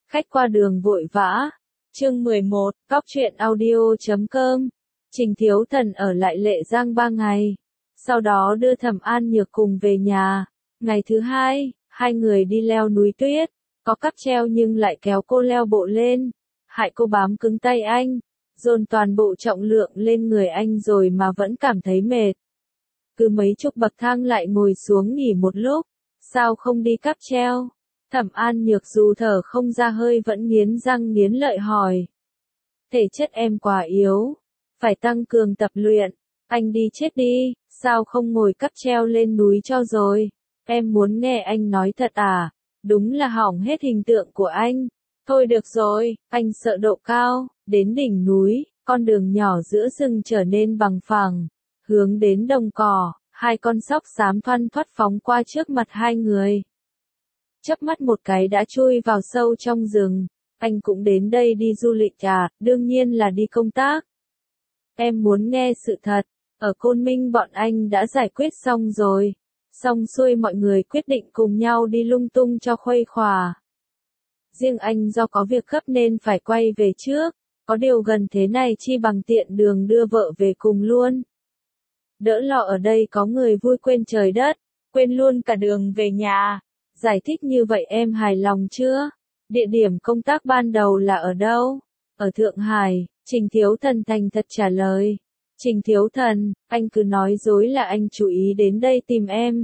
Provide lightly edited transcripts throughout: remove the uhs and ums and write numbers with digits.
Khách qua đường vội vã. Chương 11, Cóc truyện audio.com. Trình Thiếu Thần ở lại Lệ Giang 3 ngày. Sau đó đưa Thẩm An Nhược cùng về nhà. Ngày thứ hai, hai người đi leo núi tuyết. Có cáp treo nhưng lại kéo cô leo bộ lên. Hại cô bám cứng tay anh. Dồn toàn bộ trọng lượng lên người anh rồi mà vẫn cảm thấy mệt. Cứ mấy chục bậc thang lại ngồi xuống nghỉ một lúc. Sao không đi cáp treo? Thẩm An Nhược dù thở không ra hơi vẫn nghiến răng nghiến lợi hỏi. Thể chất em quá yếu. Phải tăng cường tập luyện. Anh đi chết đi, sao không ngồi cáp treo lên núi cho rồi? Em muốn nghe anh nói thật à? Đúng là hỏng hết hình tượng của anh. Thôi được rồi, anh sợ độ cao. Đến đỉnh núi, con đường nhỏ giữa rừng trở nên bằng phẳng. Hướng đến đồng cỏ, hai con sóc xám thoăn thoắt phóng qua trước mặt hai người. Chớp mắt một cái đã chui vào sâu trong rừng. Anh cũng đến đây đi du lịch à? Đương nhiên là đi công tác. Em muốn nghe sự thật. Ở Côn Minh bọn anh đã giải quyết xong rồi. Xong xuôi mọi người quyết định cùng nhau đi lung tung cho khuây khỏa. Riêng anh do có việc gấp nên phải quay về trước. Có điều gần thế này chi bằng tiện đường đưa vợ về cùng luôn. Đỡ lo ở đây có người vui quên trời đất. Quên luôn cả đường về nhà. Giải thích như vậy em hài lòng chưa? Địa điểm công tác ban đầu là ở đâu? Ở Thượng Hải, Trình Thiếu Thần thành thật trả lời. Trình Thiếu Thần, anh cứ nói dối là anh chú ý đến đây tìm em.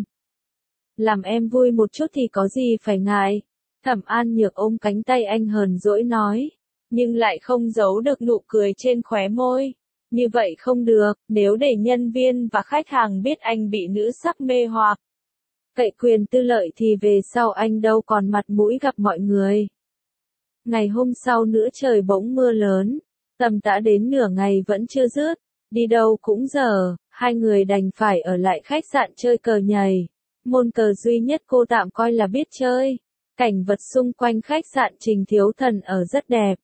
Làm em vui một chút thì có gì phải ngại. Thẩm An Nhược ôm cánh tay anh hờn dỗi nói. Nhưng lại không giấu được nụ cười trên khóe môi. Như vậy không được, nếu để nhân viên và khách hàng biết anh bị nữ sắc mê hoặc. Cậy quyền tư lợi thì về sau anh đâu còn mặt mũi gặp mọi người. Ngày hôm sau nữa trời bỗng mưa lớn. Tầm tã đến nửa ngày vẫn chưa dứt. Đi đâu cũng dở, hai người đành phải ở lại khách sạn chơi cờ nhảy. Môn cờ duy nhất cô tạm coi là biết chơi. Cảnh vật xung quanh khách sạn Trình Thiếu Thần ở rất đẹp.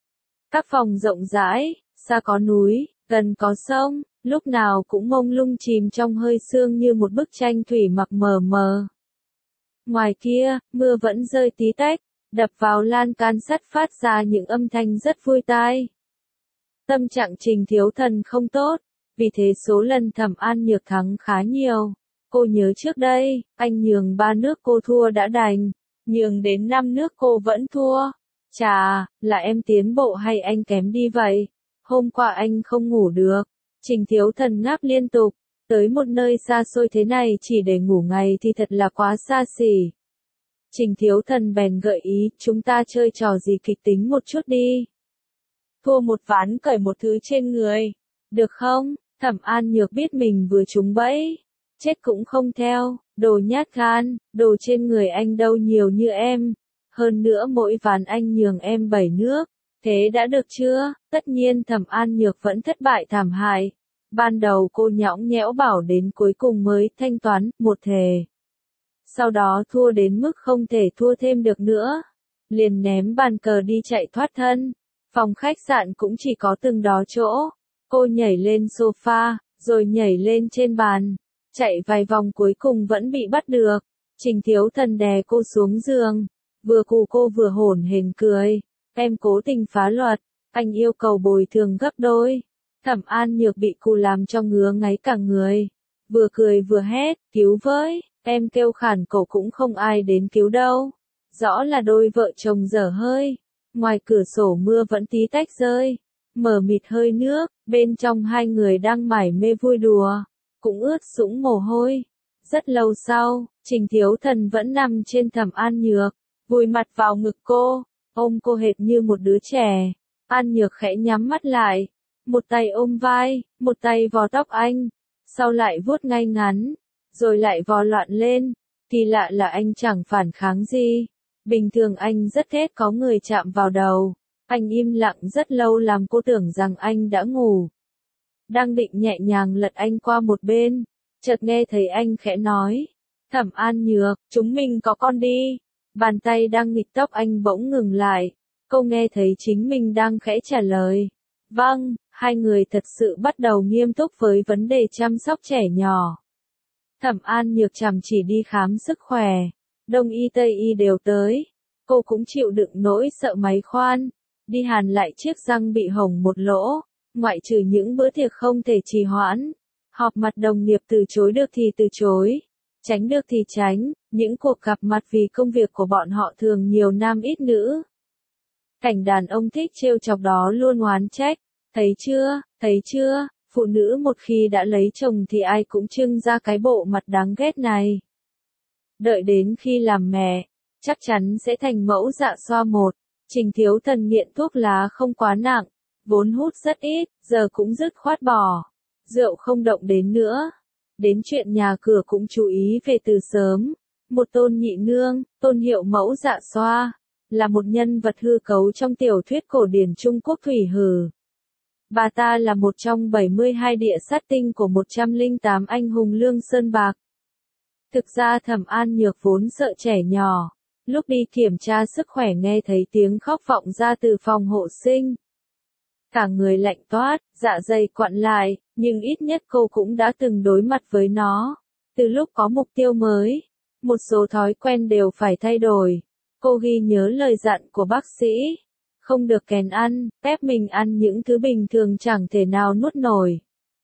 Các phòng rộng rãi, xa có núi, gần có sông, lúc nào cũng mông lung chìm trong hơi sương như một bức tranh thủy mặc mờ mờ. Ngoài kia, mưa vẫn rơi tí tách, đập vào lan can sắt phát ra những âm thanh rất vui tai. Tâm trạng Trình Thiếu Thần không tốt, vì thế số lần Thẩm An Nhược thắng khá nhiều. Cô nhớ trước đây, anh nhường 3 nước cô thua đã đành, nhường đến 5 nước cô vẫn thua. Chà, là em tiến bộ hay anh kém đi vậy? Hôm qua anh không ngủ được. Trình Thiếu Thần ngáp liên tục, tới một nơi xa xôi thế này chỉ để ngủ ngày thì thật là quá xa xỉ. Trình Thiếu Thần bèn gợi ý, chúng ta chơi trò gì kịch tính một chút đi. Thua một ván cởi một thứ trên người. Được không? Thẩm An Nhược biết mình vừa trúng bẫy. Chết cũng không theo, đồ nhát gan, đồ trên người anh đâu nhiều như em. Hơn nữa mỗi ván anh nhường em 7 nước. Thế đã được chưa? Tất nhiên Thẩm An Nhược vẫn thất bại thảm hại. Ban đầu cô nhõng nhẽo bảo đến cuối cùng mới thanh toán, một thề. Sau đó thua đến mức không thể thua thêm được nữa. Liền ném bàn cờ đi chạy thoát thân. Phòng khách sạn cũng chỉ có từng đó chỗ. Cô nhảy lên sofa, rồi nhảy lên trên bàn. Chạy vài vòng cuối cùng vẫn bị bắt được. Trình Thiếu Thần đè cô xuống giường. Vừa cù cô vừa hổn hển cười. Em cố tình phá luật. Anh yêu cầu bồi thường gấp đôi. Thẩm An Nhược bị cù làm cho ngứa ngáy cả người. Vừa cười vừa hét, cứu với. Em kêu khản cổ cũng không ai đến cứu đâu. Rõ là đôi vợ chồng dở hơi. Ngoài cửa sổ mưa vẫn tí tách rơi. Mờ mịt hơi nước, bên trong hai người đang mải mê vui đùa. Cũng ướt sũng mồ hôi. Rất lâu sau, Trình Thiếu Thần vẫn nằm trên Thẩm An Nhược. Vùi mặt vào ngực cô, ôm cô hệt như một đứa trẻ. An Nhược khẽ nhắm mắt lại. Một tay ôm vai, một tay vò tóc anh. Sau lại vuốt ngay ngắn. Rồi lại vò loạn lên. Kỳ lạ là anh chẳng phản kháng gì. Bình thường anh rất ghét có người chạm vào đầu. Anh im lặng rất lâu làm cô tưởng rằng anh đã ngủ. Đang định nhẹ nhàng lật anh qua một bên. Chợt nghe thấy anh khẽ nói. Thẩm An Nhược, chúng mình có con đi. Bàn tay đang nghịch tóc anh bỗng ngừng lại. Cô nghe thấy chính mình đang khẽ trả lời. Vâng, hai người thật sự bắt đầu nghiêm túc với vấn đề chăm sóc trẻ nhỏ. Thẩm An Nhược chăm chỉ đi khám sức khỏe. Đông y Tây y đều tới. cô cũng chịu đựng nỗi sợ máy khoan, đi hàn lại chiếc răng bị hồng một lỗ, ngoại trừ những bữa tiệc không thể trì hoãn. Họp mặt đồng nghiệp từ chối được thì từ chối, tránh được thì tránh, những cuộc gặp mặt vì công việc của bọn họ thường nhiều nam ít nữ. Cảnh đàn ông thích trêu chọc đó luôn oán trách, thấy chưa, phụ nữ một khi đã lấy chồng thì ai cũng trưng ra cái bộ mặt đáng ghét này. Đợi đến khi làm mẹ, chắc chắn sẽ thành mẫu dạ xoa một. Trình Thiếu Thần nghiện thuốc lá không quá nặng, vốn hút rất ít, giờ cũng dứt khoát bỏ. Rượu không động đến nữa. Đến chuyện nhà cửa cũng chú ý về từ sớm. Một Tôn Nhị Nương, tôn hiệu mẫu dạ xoa, là một nhân vật hư cấu trong tiểu thuyết cổ điển Trung Quốc Thủy Hử. Bà ta là một trong 72 địa sát tinh của 108 anh hùng Lương Sơn Bạc. Thực ra Thẩm An Nhược vốn sợ trẻ nhỏ. Lúc đi kiểm tra sức khỏe nghe thấy tiếng khóc vọng ra từ phòng hộ sinh. Cả người lạnh toát, dạ dày quặn lại, nhưng ít nhất cô cũng đã từng đối mặt với nó. Từ lúc có mục tiêu mới, một số thói quen đều phải thay đổi. Cô ghi nhớ lời dặn của bác sĩ. Không được kèn ăn, ép mình ăn những thứ bình thường chẳng thể nào nuốt nổi.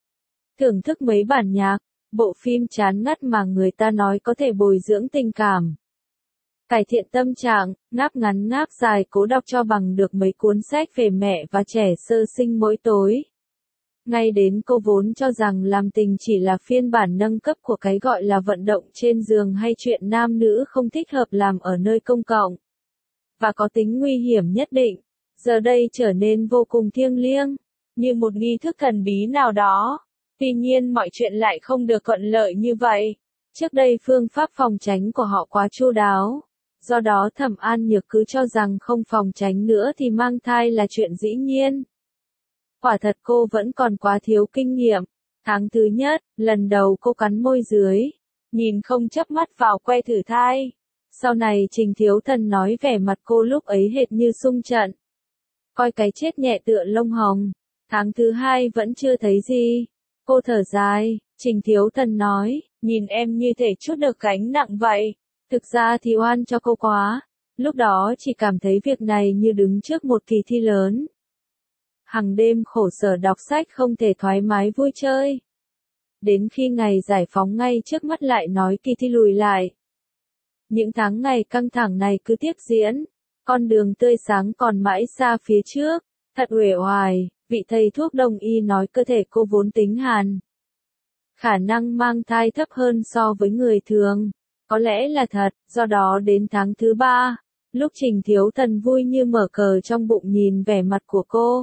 Thưởng thức mấy bản nhạc, bộ phim chán ngắt mà người ta nói có thể bồi dưỡng tình cảm. Cải thiện tâm trạng, ngáp ngắn ngáp dài cố đọc cho bằng được mấy cuốn sách về mẹ và trẻ sơ sinh mỗi tối. Ngay đến cô vốn cho rằng làm tình chỉ là phiên bản nâng cấp của cái gọi là vận động trên giường hay chuyện nam nữ không thích hợp làm ở nơi công cộng. Và có tính nguy hiểm nhất định, giờ đây trở nên vô cùng thiêng liêng, như một nghi thức thần bí nào đó. Tuy nhiên mọi chuyện lại không được thuận lợi như vậy. Trước đây phương pháp phòng tránh của họ quá chu đáo. Do đó Thẩm An Nhược cứ cho rằng không phòng tránh nữa thì mang thai là chuyện dĩ nhiên. Quả thật cô vẫn còn quá thiếu kinh nghiệm. Tháng thứ nhất, lần đầu cô cắn môi dưới, nhìn không chớp mắt vào que thử thai. Sau này Trình Thiếu Thần nói vẻ mặt cô lúc ấy hệt như xung trận. Coi cái chết nhẹ tựa lông hồng. Tháng thứ hai vẫn chưa thấy gì. Cô thở dài, Trình Thiếu Thần nói, nhìn em như thể chút được gánh nặng vậy. Thực ra thì oan cho cô quá. Lúc đó chỉ cảm thấy việc này như đứng trước một kỳ thi lớn. Hằng đêm khổ sở đọc sách không thể thoải mái vui chơi. Đến khi ngày giải phóng ngay trước mắt lại nói kỳ thi lùi lại. Những tháng ngày căng thẳng này cứ tiếp diễn. Con đường tươi sáng còn mãi xa phía trước. Thật uể oải, vị thầy thuốc đông y nói cơ thể cô vốn tính hàn. Khả năng mang thai thấp hơn so với người thường. Có lẽ là thật, do đó đến tháng thứ 3, lúc Trình Thiếu Thần vui như mở cờ trong bụng nhìn vẻ mặt của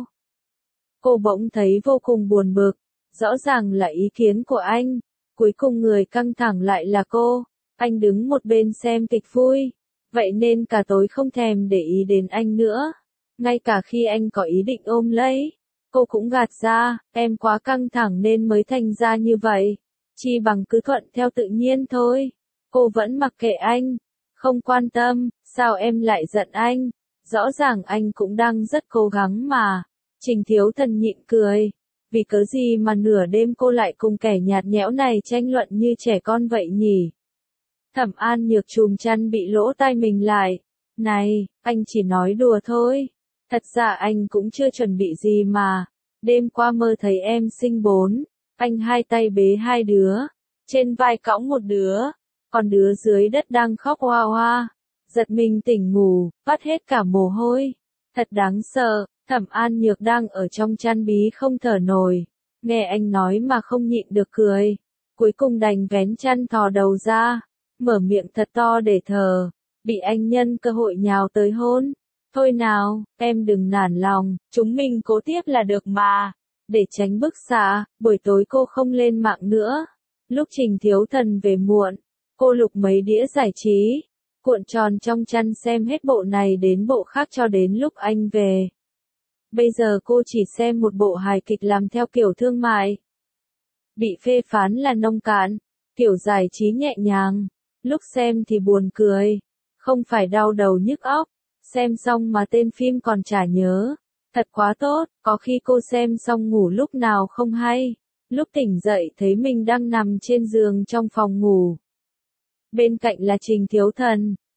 cô bỗng thấy vô cùng buồn bực, rõ ràng là ý kiến của anh, cuối cùng người căng thẳng lại là cô, anh đứng một bên xem kịch vui, vậy nên cả tối không thèm để ý đến anh nữa, ngay cả khi anh có ý định ôm lấy, cô cũng gạt ra, em quá căng thẳng nên mới thành ra như vậy, chi bằng cứ thuận theo tự nhiên thôi. Cô vẫn mặc kệ anh, không quan tâm, sao em lại giận anh, rõ ràng anh cũng đang rất cố gắng mà. Trình Thiếu Thần nhịn cười, vì cớ gì mà nửa đêm cô lại cùng kẻ nhạt nhẽo này tranh luận như trẻ con vậy nhỉ? Thẩm An Nhược chùm chăn bị lỗ tai mình lại, này, anh chỉ nói đùa thôi, thật ra anh cũng chưa chuẩn bị gì mà, đêm qua mơ thấy em sinh 4, anh hai tay bế 2 đứa, trên vai cõng một đứa. Còn đứa dưới đất đang khóc hoa hoa, giật mình tỉnh ngủ, vắt hết cả mồ hôi. Thật đáng sợ, Thẩm An Nhược đang ở trong chăn bí không thở nổi. Nghe anh nói mà không nhịn được cười. Cuối cùng đành vén chăn thò đầu ra, mở miệng thật to để thở. Bị anh nhân cơ hội nhào tới hôn. Thôi nào, em đừng nản lòng, chúng mình cố tiếp là được mà. Để tránh bức xạ, buổi tối cô không lên mạng nữa. Lúc Trình Thiếu Thần về muộn, cô lục mấy đĩa giải trí, cuộn tròn trong chăn xem hết bộ này đến bộ khác cho đến lúc anh về. Bây giờ cô chỉ xem một bộ hài kịch làm theo kiểu thương mại. Bị phê phán là nông cạn, kiểu giải trí nhẹ nhàng, lúc xem thì buồn cười, không phải đau đầu nhức óc, xem xong mà tên phim còn chả nhớ. Thật quá tốt, có khi cô xem xong ngủ lúc nào không hay, lúc tỉnh dậy thấy mình đang nằm trên giường trong phòng ngủ. Bên cạnh là Trình Thiếu Thần,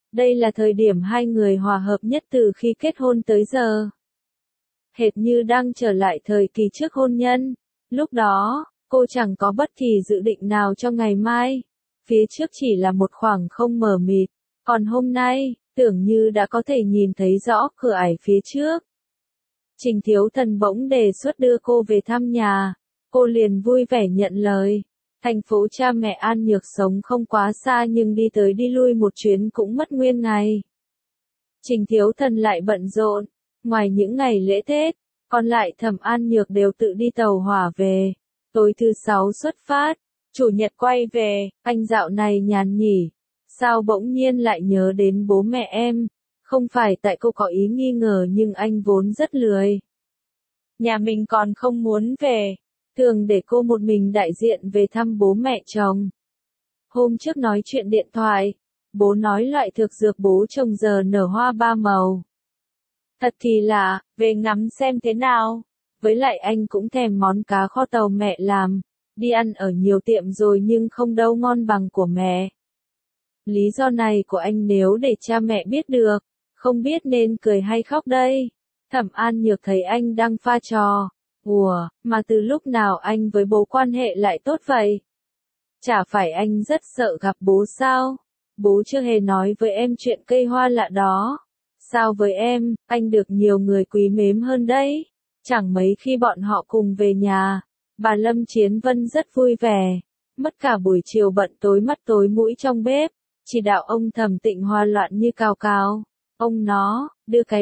Đây là thời điểm hai người hòa hợp nhất từ khi kết hôn tới giờ. Hệt như đang trở lại thời kỳ trước hôn nhân. Lúc đó, cô chẳng có bất kỳ dự định nào cho ngày mai. Phía trước chỉ là một khoảng không mờ mịt. Còn hôm nay, tưởng như đã có thể nhìn thấy rõ cửa ải phía trước. Trình Thiếu Thần bỗng đề xuất đưa cô về thăm nhà. Cô liền vui vẻ nhận lời. Thành phố cha mẹ An Nhược sống không quá xa nhưng đi tới đi lui một chuyến cũng mất nguyên ngày. Trình Thiếu Thần lại bận rộn. Ngoài những ngày lễ Tết, còn lại Thẩm An Nhược đều tự đi tàu hỏa về. Tối thứ Sáu xuất phát, Chủ nhật quay về. Anh dạo này nhàn nhỉ? Sao bỗng nhiên lại nhớ đến bố mẹ em? Không phải tại cô có ý nghi ngờ nhưng anh vốn rất lười. Nhà mình còn không muốn về. Thường để cô một mình đại diện về thăm bố mẹ chồng. Hôm trước nói chuyện điện thoại, bố nói loại thực dược bố trồng giờ nở hoa ba màu. Thật thì lạ, về ngắm xem thế nào. Với lại anh cũng thèm món cá kho tàu mẹ làm. Đi ăn ở nhiều tiệm rồi nhưng không đâu ngon bằng của mẹ. Lý do này của anh nếu để cha mẹ biết được, không biết nên cười hay khóc đây. Thẩm An Nhược thấy anh đang pha trò. Ủa, mà từ lúc nào anh với bố quan hệ lại tốt vậy? Chả phải anh rất sợ gặp bố sao? Bố chưa hề nói với em chuyện cây hoa lạ đó. Sao với em, anh được nhiều người quý mến hơn đấy. Chẳng mấy khi bọn họ cùng về nhà, bà Lâm Chiến Vân rất vui vẻ. Mất cả buổi chiều bận tối mắt tối mũi trong bếp, chỉ đạo ông Thẩm Tịnh hoa loạn như cào cào. Ông nó, đưa cái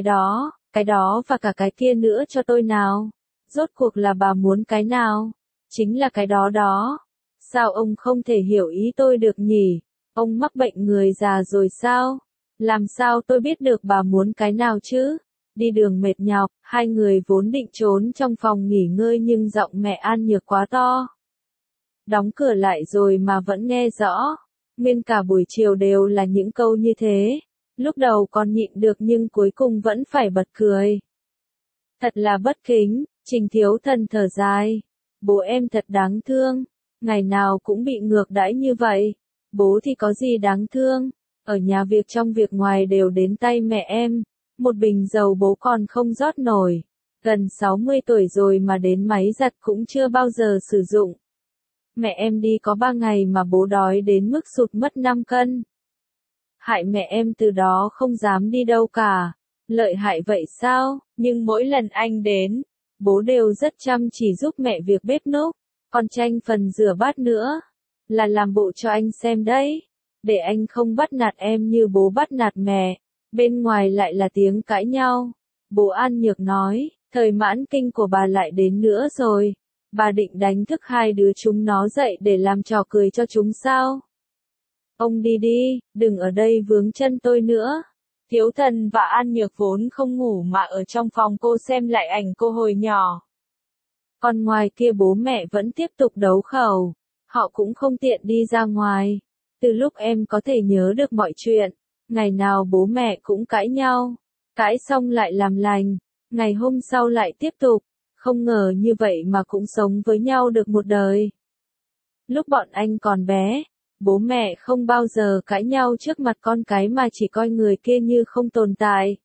đó và cả cái kia nữa cho tôi nào. Rốt cuộc là bà muốn cái nào? Chính là cái đó đó. Sao ông không thể hiểu ý tôi được nhỉ? Ông mắc bệnh người già rồi sao? Làm sao tôi biết được bà muốn cái nào chứ? Đi đường mệt nhọc, hai người vốn định trốn trong phòng nghỉ ngơi nhưng giọng mẹ An Nhược quá to. Đóng cửa lại rồi mà vẫn nghe rõ. Nguyên cả buổi chiều đều là những câu như thế. Lúc đầu còn nhịn được nhưng cuối cùng vẫn phải bật cười. Thật là bất kính. Trình Thiếu Thần thở dài. Bố em thật đáng thương. Ngày nào cũng bị ngược đãi như vậy. Bố thì có gì đáng thương. Ở nhà việc trong việc ngoài đều đến tay mẹ em. Một bình dầu bố còn không rót nổi. Gần 60 tuổi rồi mà đến máy giặt cũng chưa bao giờ sử dụng. Mẹ em đi có 3 ngày mà bố đói đến mức sụt mất 5 cân. Hại mẹ em từ đó không dám đi đâu cả. Lợi hại vậy sao? Nhưng mỗi lần anh đến, bố đều rất chăm chỉ giúp mẹ việc bếp núc, còn tranh phần rửa bát nữa. Là làm bộ cho anh xem đấy. Để anh không bắt nạt em như bố bắt nạt mẹ. Bên ngoài lại là tiếng cãi nhau. Bố An Nhược nói, thời mãn kinh của bà lại đến nữa rồi. Bà định đánh thức hai đứa chúng nó dậy để làm trò cười cho chúng sao? Ông đi đi, đừng ở đây vướng chân tôi nữa. Thiếu Thần và An Nhược vốn không ngủ mà ở trong phòng cô xem lại ảnh cô hồi nhỏ. Còn ngoài kia bố mẹ vẫn tiếp tục đấu khẩu. Họ cũng không tiện đi ra ngoài. Từ lúc em có thể nhớ được mọi chuyện, ngày nào bố mẹ cũng cãi nhau. Cãi xong lại làm lành. Ngày hôm sau lại tiếp tục. Không ngờ như vậy mà cũng sống với nhau được một đời. Lúc bọn anh còn bé, bố mẹ không bao giờ cãi nhau trước mặt con cái mà chỉ coi người kia như không tồn tại.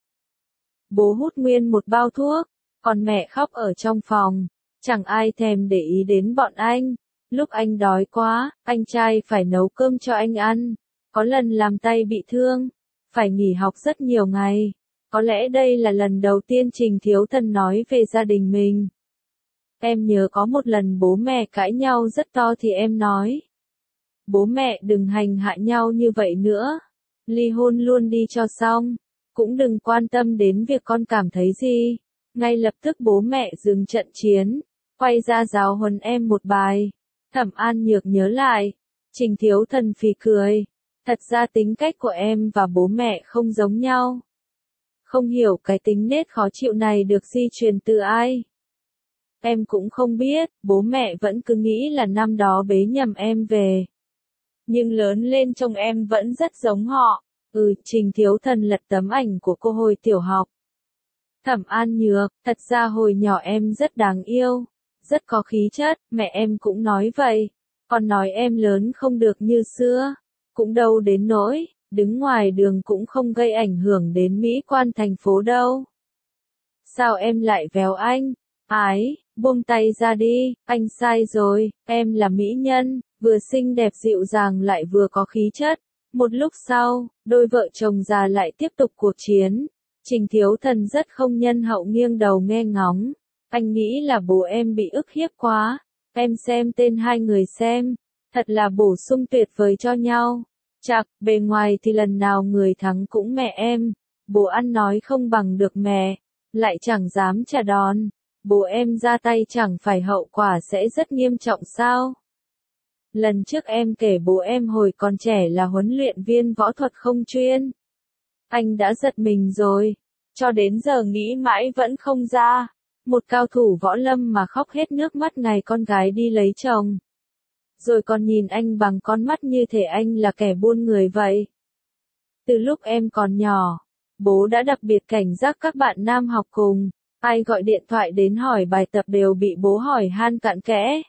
Bố hút nguyên một bao thuốc, còn mẹ khóc ở trong phòng. Chẳng ai thèm để ý đến bọn anh. Lúc anh đói quá, anh trai phải nấu cơm cho anh ăn. Có lần làm tay bị thương, phải nghỉ học rất nhiều ngày. Có lẽ đây là lần đầu tiên Trình Thiếu Thần nói về gia đình mình. Em nhớ có một lần bố mẹ cãi nhau rất to thì em nói. Bố mẹ đừng hành hạ nhau như vậy nữa. Ly hôn luôn đi cho xong. Cũng đừng quan tâm đến việc con cảm thấy gì. Ngay lập tức bố mẹ dừng trận chiến. Quay ra giáo huấn em một bài. Thẩm An Nhược nhớ lại. Trình Thiếu Thần phì cười. Thật ra tính cách của em và bố mẹ không giống nhau. Không hiểu cái tính nết khó chịu này được di truyền từ ai. Em cũng không biết, bố mẹ vẫn cứ nghĩ là năm đó bế nhầm em về. Nhưng lớn lên trông em vẫn rất giống họ. Trình Thiếu Thần lật tấm ảnh của cô hồi tiểu học. Thẩm An Nhược, thật ra hồi nhỏ em rất đáng yêu, rất có khí chất, mẹ em cũng nói vậy. Còn nói em lớn không được như xưa. Cũng đâu đến nỗi, đứng ngoài đường cũng không gây ảnh hưởng đến mỹ quan thành phố đâu. Sao em lại véo anh? Ái, buông tay ra đi, anh sai rồi, em là mỹ nhân, vừa xinh đẹp dịu dàng lại vừa có khí chất. Một lúc sau, đôi vợ chồng già lại tiếp tục cuộc chiến. Trình Thiếu Thần rất không nhân hậu nghiêng đầu nghe ngóng. Anh nghĩ là bố em bị ức hiếp quá. Em xem tên hai người xem. Thật là bổ sung tuyệt vời cho nhau. Chạc, bề ngoài thì lần nào người thắng cũng mẹ em. Bố ăn nói không bằng được mẹ. Lại chẳng dám trả đòn. Bố em ra tay chẳng phải hậu quả sẽ rất nghiêm trọng sao? Lần trước em kể bố em hồi còn trẻ là huấn luyện viên võ thuật không chuyên. Anh đã giật mình rồi. Cho đến giờ nghĩ mãi vẫn không ra. Một cao thủ võ lâm mà khóc hết nước mắt ngày con gái đi lấy chồng. Rồi còn nhìn anh bằng con mắt như thể anh là kẻ buôn người vậy. Từ lúc em còn nhỏ, bố đã đặc biệt cảnh giác các bạn nam học cùng. Ai gọi điện thoại đến hỏi bài tập đều bị bố hỏi han cặn kẽ.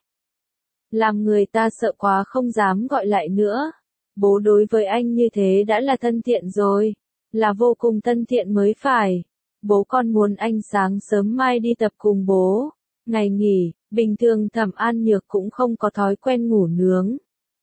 Làm người ta sợ quá không dám gọi lại nữa. Bố đối với anh như thế đã là thân thiện rồi. Là vô cùng thân thiện mới phải. Bố con muốn anh sáng sớm mai đi tập cùng bố. Ngày nghỉ, bình thường Thẩm An Nhược cũng không có thói quen ngủ nướng.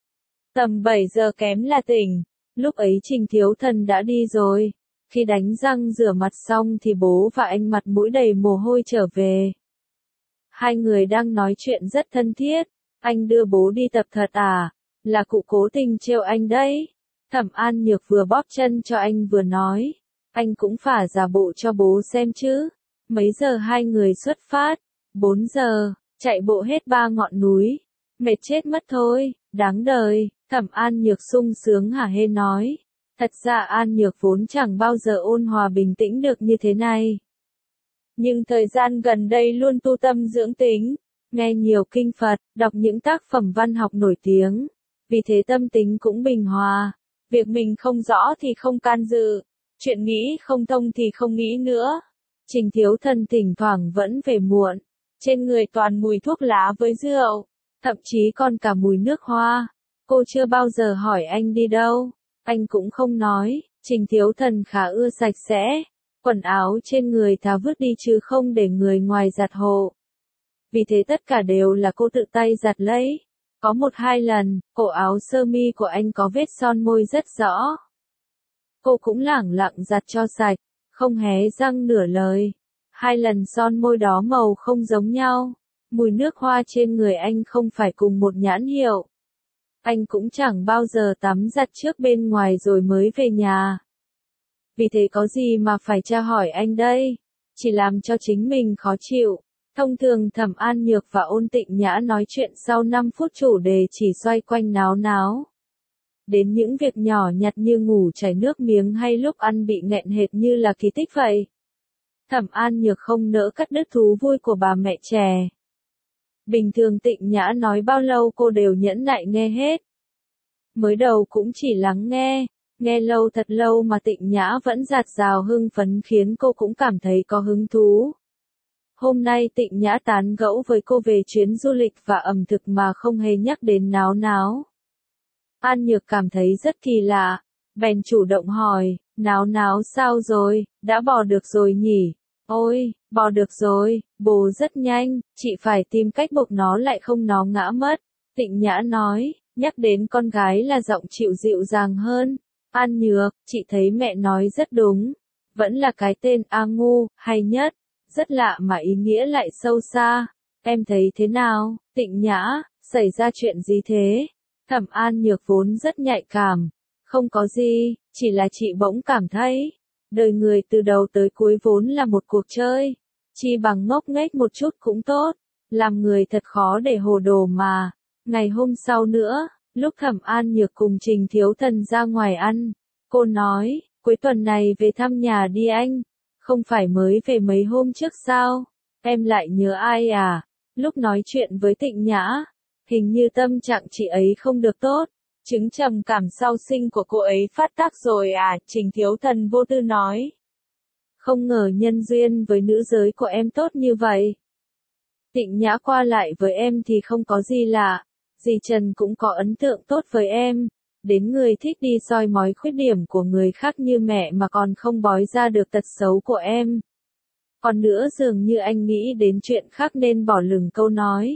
Tầm 7 giờ kém là tỉnh. Lúc ấy Trình Thiếu Thần đã đi rồi. Khi đánh răng rửa mặt xong thì bố và anh mặt mũi đầy mồ hôi trở về. Hai người đang nói chuyện rất thân thiết. Anh đưa bố đi tập thật à? Là cụ cố tình trêu anh đấy. Thẩm An Nhược vừa bóp chân cho anh vừa nói. Anh cũng phải giả bộ cho bố xem chứ. Mấy giờ hai người xuất phát? 4 giờ, chạy bộ hết 3 ngọn núi. Mệt chết mất thôi, đáng đời. Thẩm An Nhược sung sướng hả hê nói. Thật ra An Nhược vốn chẳng bao giờ ôn hòa bình tĩnh được như thế này. Nhưng thời gian gần đây luôn tu tâm dưỡng tính, nghe nhiều kinh Phật, đọc những tác phẩm văn học nổi tiếng. Vì thế tâm tính cũng bình hòa. Việc mình không rõ thì không can dự. Chuyện nghĩ không thông thì không nghĩ nữa. Trình Thiếu Thần thỉnh thoảng vẫn về muộn. Trên người toàn mùi thuốc lá với rượu. Thậm chí còn cả mùi nước hoa. Cô chưa bao giờ hỏi anh đi đâu. Anh cũng không nói. Trình Thiếu Thần khá ưa sạch sẽ. Quần áo trên người thà vứt đi chứ không để người ngoài giặt hộ. Vì thế tất cả đều là cô tự tay giặt lấy. Có 1-2 lần, cổ áo sơ mi của anh có vết son môi rất rõ. Cô cũng lẳng lặng giặt cho sạch, không hé răng nửa lời. 2 lần son môi đó màu không giống nhau. Mùi nước hoa trên người anh không phải cùng một nhãn hiệu. Anh cũng chẳng bao giờ tắm giặt trước bên ngoài rồi mới về nhà. Vì thế có gì mà phải tra hỏi anh đây? Chỉ làm cho chính mình khó chịu. Thông thường Thẩm An Nhược và Ôn Tịnh Nhã nói chuyện sau 5 phút chủ đề chỉ xoay quanh náo náo. Đến những việc nhỏ nhặt như ngủ chảy nước miếng hay lúc ăn bị nghẹn hệt như là kỳ tích vậy. Thẩm An Nhược không nỡ cắt đứt thú vui của bà mẹ trẻ. Bình thường Tịnh Nhã nói bao lâu cô đều nhẫn nại nghe hết. Mới đầu cũng chỉ lắng nghe lâu thật lâu mà Tịnh Nhã vẫn dạt dào hưng phấn khiến cô cũng cảm thấy có hứng thú. Hôm nay Tịnh Nhã tán gẫu với cô về chuyến du lịch và ẩm thực mà không hề nhắc đến náo náo. An Nhược cảm thấy rất kỳ lạ, bèn chủ động hỏi, náo náo sao rồi, đã bò được rồi nhỉ? Ôi, bò được rồi, bồ rất nhanh, chị phải tìm cách buộc nó lại không nó ngã mất. Tịnh Nhã nói, nhắc đến con gái là giọng chịu dịu dàng hơn. An Nhược, chị thấy mẹ nói rất đúng. Vẫn là cái tên A Ngu, hay nhất. Rất lạ mà ý nghĩa lại sâu xa. Em thấy thế nào, Tịnh Nhã, xảy ra chuyện gì thế? Thẩm An Nhược vốn rất nhạy cảm. Không có gì, chỉ là chị bỗng cảm thấy. Đời người từ đầu tới cuối vốn là một cuộc chơi. Chi bằng ngốc nghếch một chút cũng tốt. Làm người thật khó để hồ đồ mà. Ngày hôm sau nữa, lúc Thẩm An Nhược cùng Trình Thiếu Thần ra ngoài ăn, cô nói, cuối tuần này về thăm nhà đi anh. Không phải mới về mấy hôm trước sao? Em lại nhớ ai à? Lúc nói chuyện với Tịnh Nhã, hình như tâm trạng chị ấy không được tốt. Chứng trầm cảm sau sinh của cô ấy phát tác rồi à? Trình Thiếu Thần vô tư nói. Không ngờ nhân duyên với nữ giới của em tốt như vậy. Tịnh Nhã qua lại với em thì không có gì lạ. Dì Trần cũng có ấn tượng tốt với em. Đến người thích đi soi mói khuyết điểm của người khác như mẹ mà còn không bói ra được tật xấu của em. Còn nữa dường như anh nghĩ đến chuyện khác nên bỏ lửng câu nói.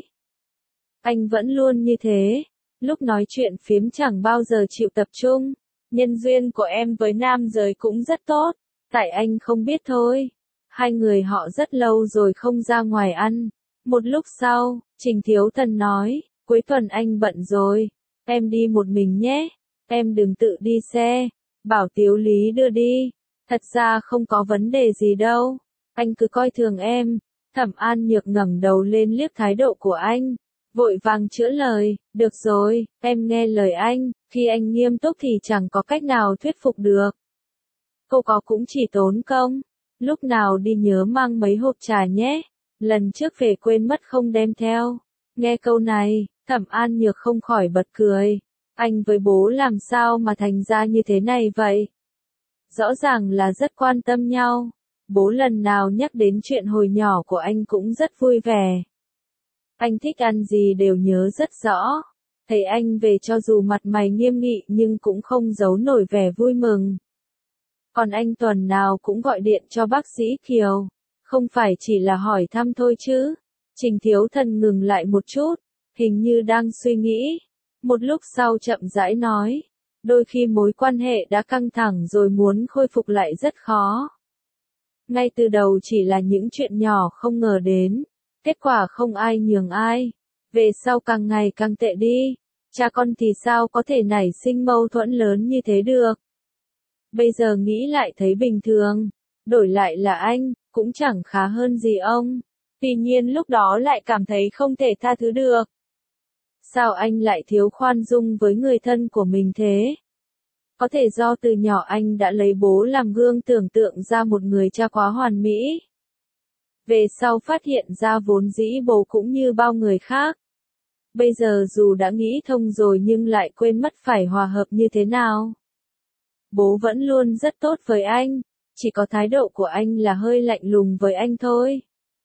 Anh vẫn luôn như thế, lúc nói chuyện phiếm chẳng bao giờ chịu tập trung. Nhân duyên của em với nam giới cũng rất tốt, tại anh không biết thôi. Hai người họ rất lâu rồi không ra ngoài ăn. Một lúc sau, Trình Thiếu Thần nói, cuối tuần anh bận rồi, em đi một mình nhé, em đừng tự đi xe, bảo Tiếu Lý đưa đi. Thật ra không có vấn đề gì đâu, anh cứ coi thường em. Thẩm An Nhược ngẩng đầu lên liếc thái độ của anh, vội vàng chữa lời, được rồi, em nghe lời anh, khi anh nghiêm túc thì chẳng có cách nào thuyết phục được. Cô có cũng chỉ tốn công, lúc nào đi nhớ mang mấy hộp trà nhé, lần trước về quên mất không đem theo. Nghe câu này, Thẩm An Nhược không khỏi bật cười, anh với bố làm sao mà thành ra như thế này vậy? Rõ ràng là rất quan tâm nhau, bố lần nào nhắc đến chuyện hồi nhỏ của anh cũng rất vui vẻ. Anh thích ăn gì đều nhớ rất rõ. Thấy anh về cho dù mặt mày nghiêm nghị nhưng cũng không giấu nổi vẻ vui mừng. Còn anh tuần nào cũng gọi điện cho bác sĩ Kiều. Không phải chỉ là hỏi thăm thôi chứ. Trình Thiếu Thần ngừng lại một chút, hình như đang suy nghĩ. Một lúc sau chậm rãi nói. Đôi khi mối quan hệ đã căng thẳng rồi muốn khôi phục lại rất khó. Ngay từ đầu chỉ là những chuyện nhỏ không ngờ đến. Kết quả không ai nhường ai. Về sau càng ngày càng tệ đi. Cha con thì sao có thể nảy sinh mâu thuẫn lớn như thế được. Bây giờ nghĩ lại thấy bình thường. Đổi lại là anh, cũng chẳng khá hơn gì ông. Tuy nhiên lúc đó lại cảm thấy không thể tha thứ được. Sao anh lại thiếu khoan dung với người thân của mình thế? Có thể do từ nhỏ anh đã lấy bố làm gương tưởng tượng ra một người cha quá hoàn mỹ. Về sau phát hiện ra vốn dĩ bố cũng như bao người khác. Bây giờ dù đã nghĩ thông rồi nhưng lại quên mất phải hòa hợp như thế nào. Bố vẫn luôn rất tốt với anh, chỉ có thái độ của anh là hơi lạnh lùng với anh thôi.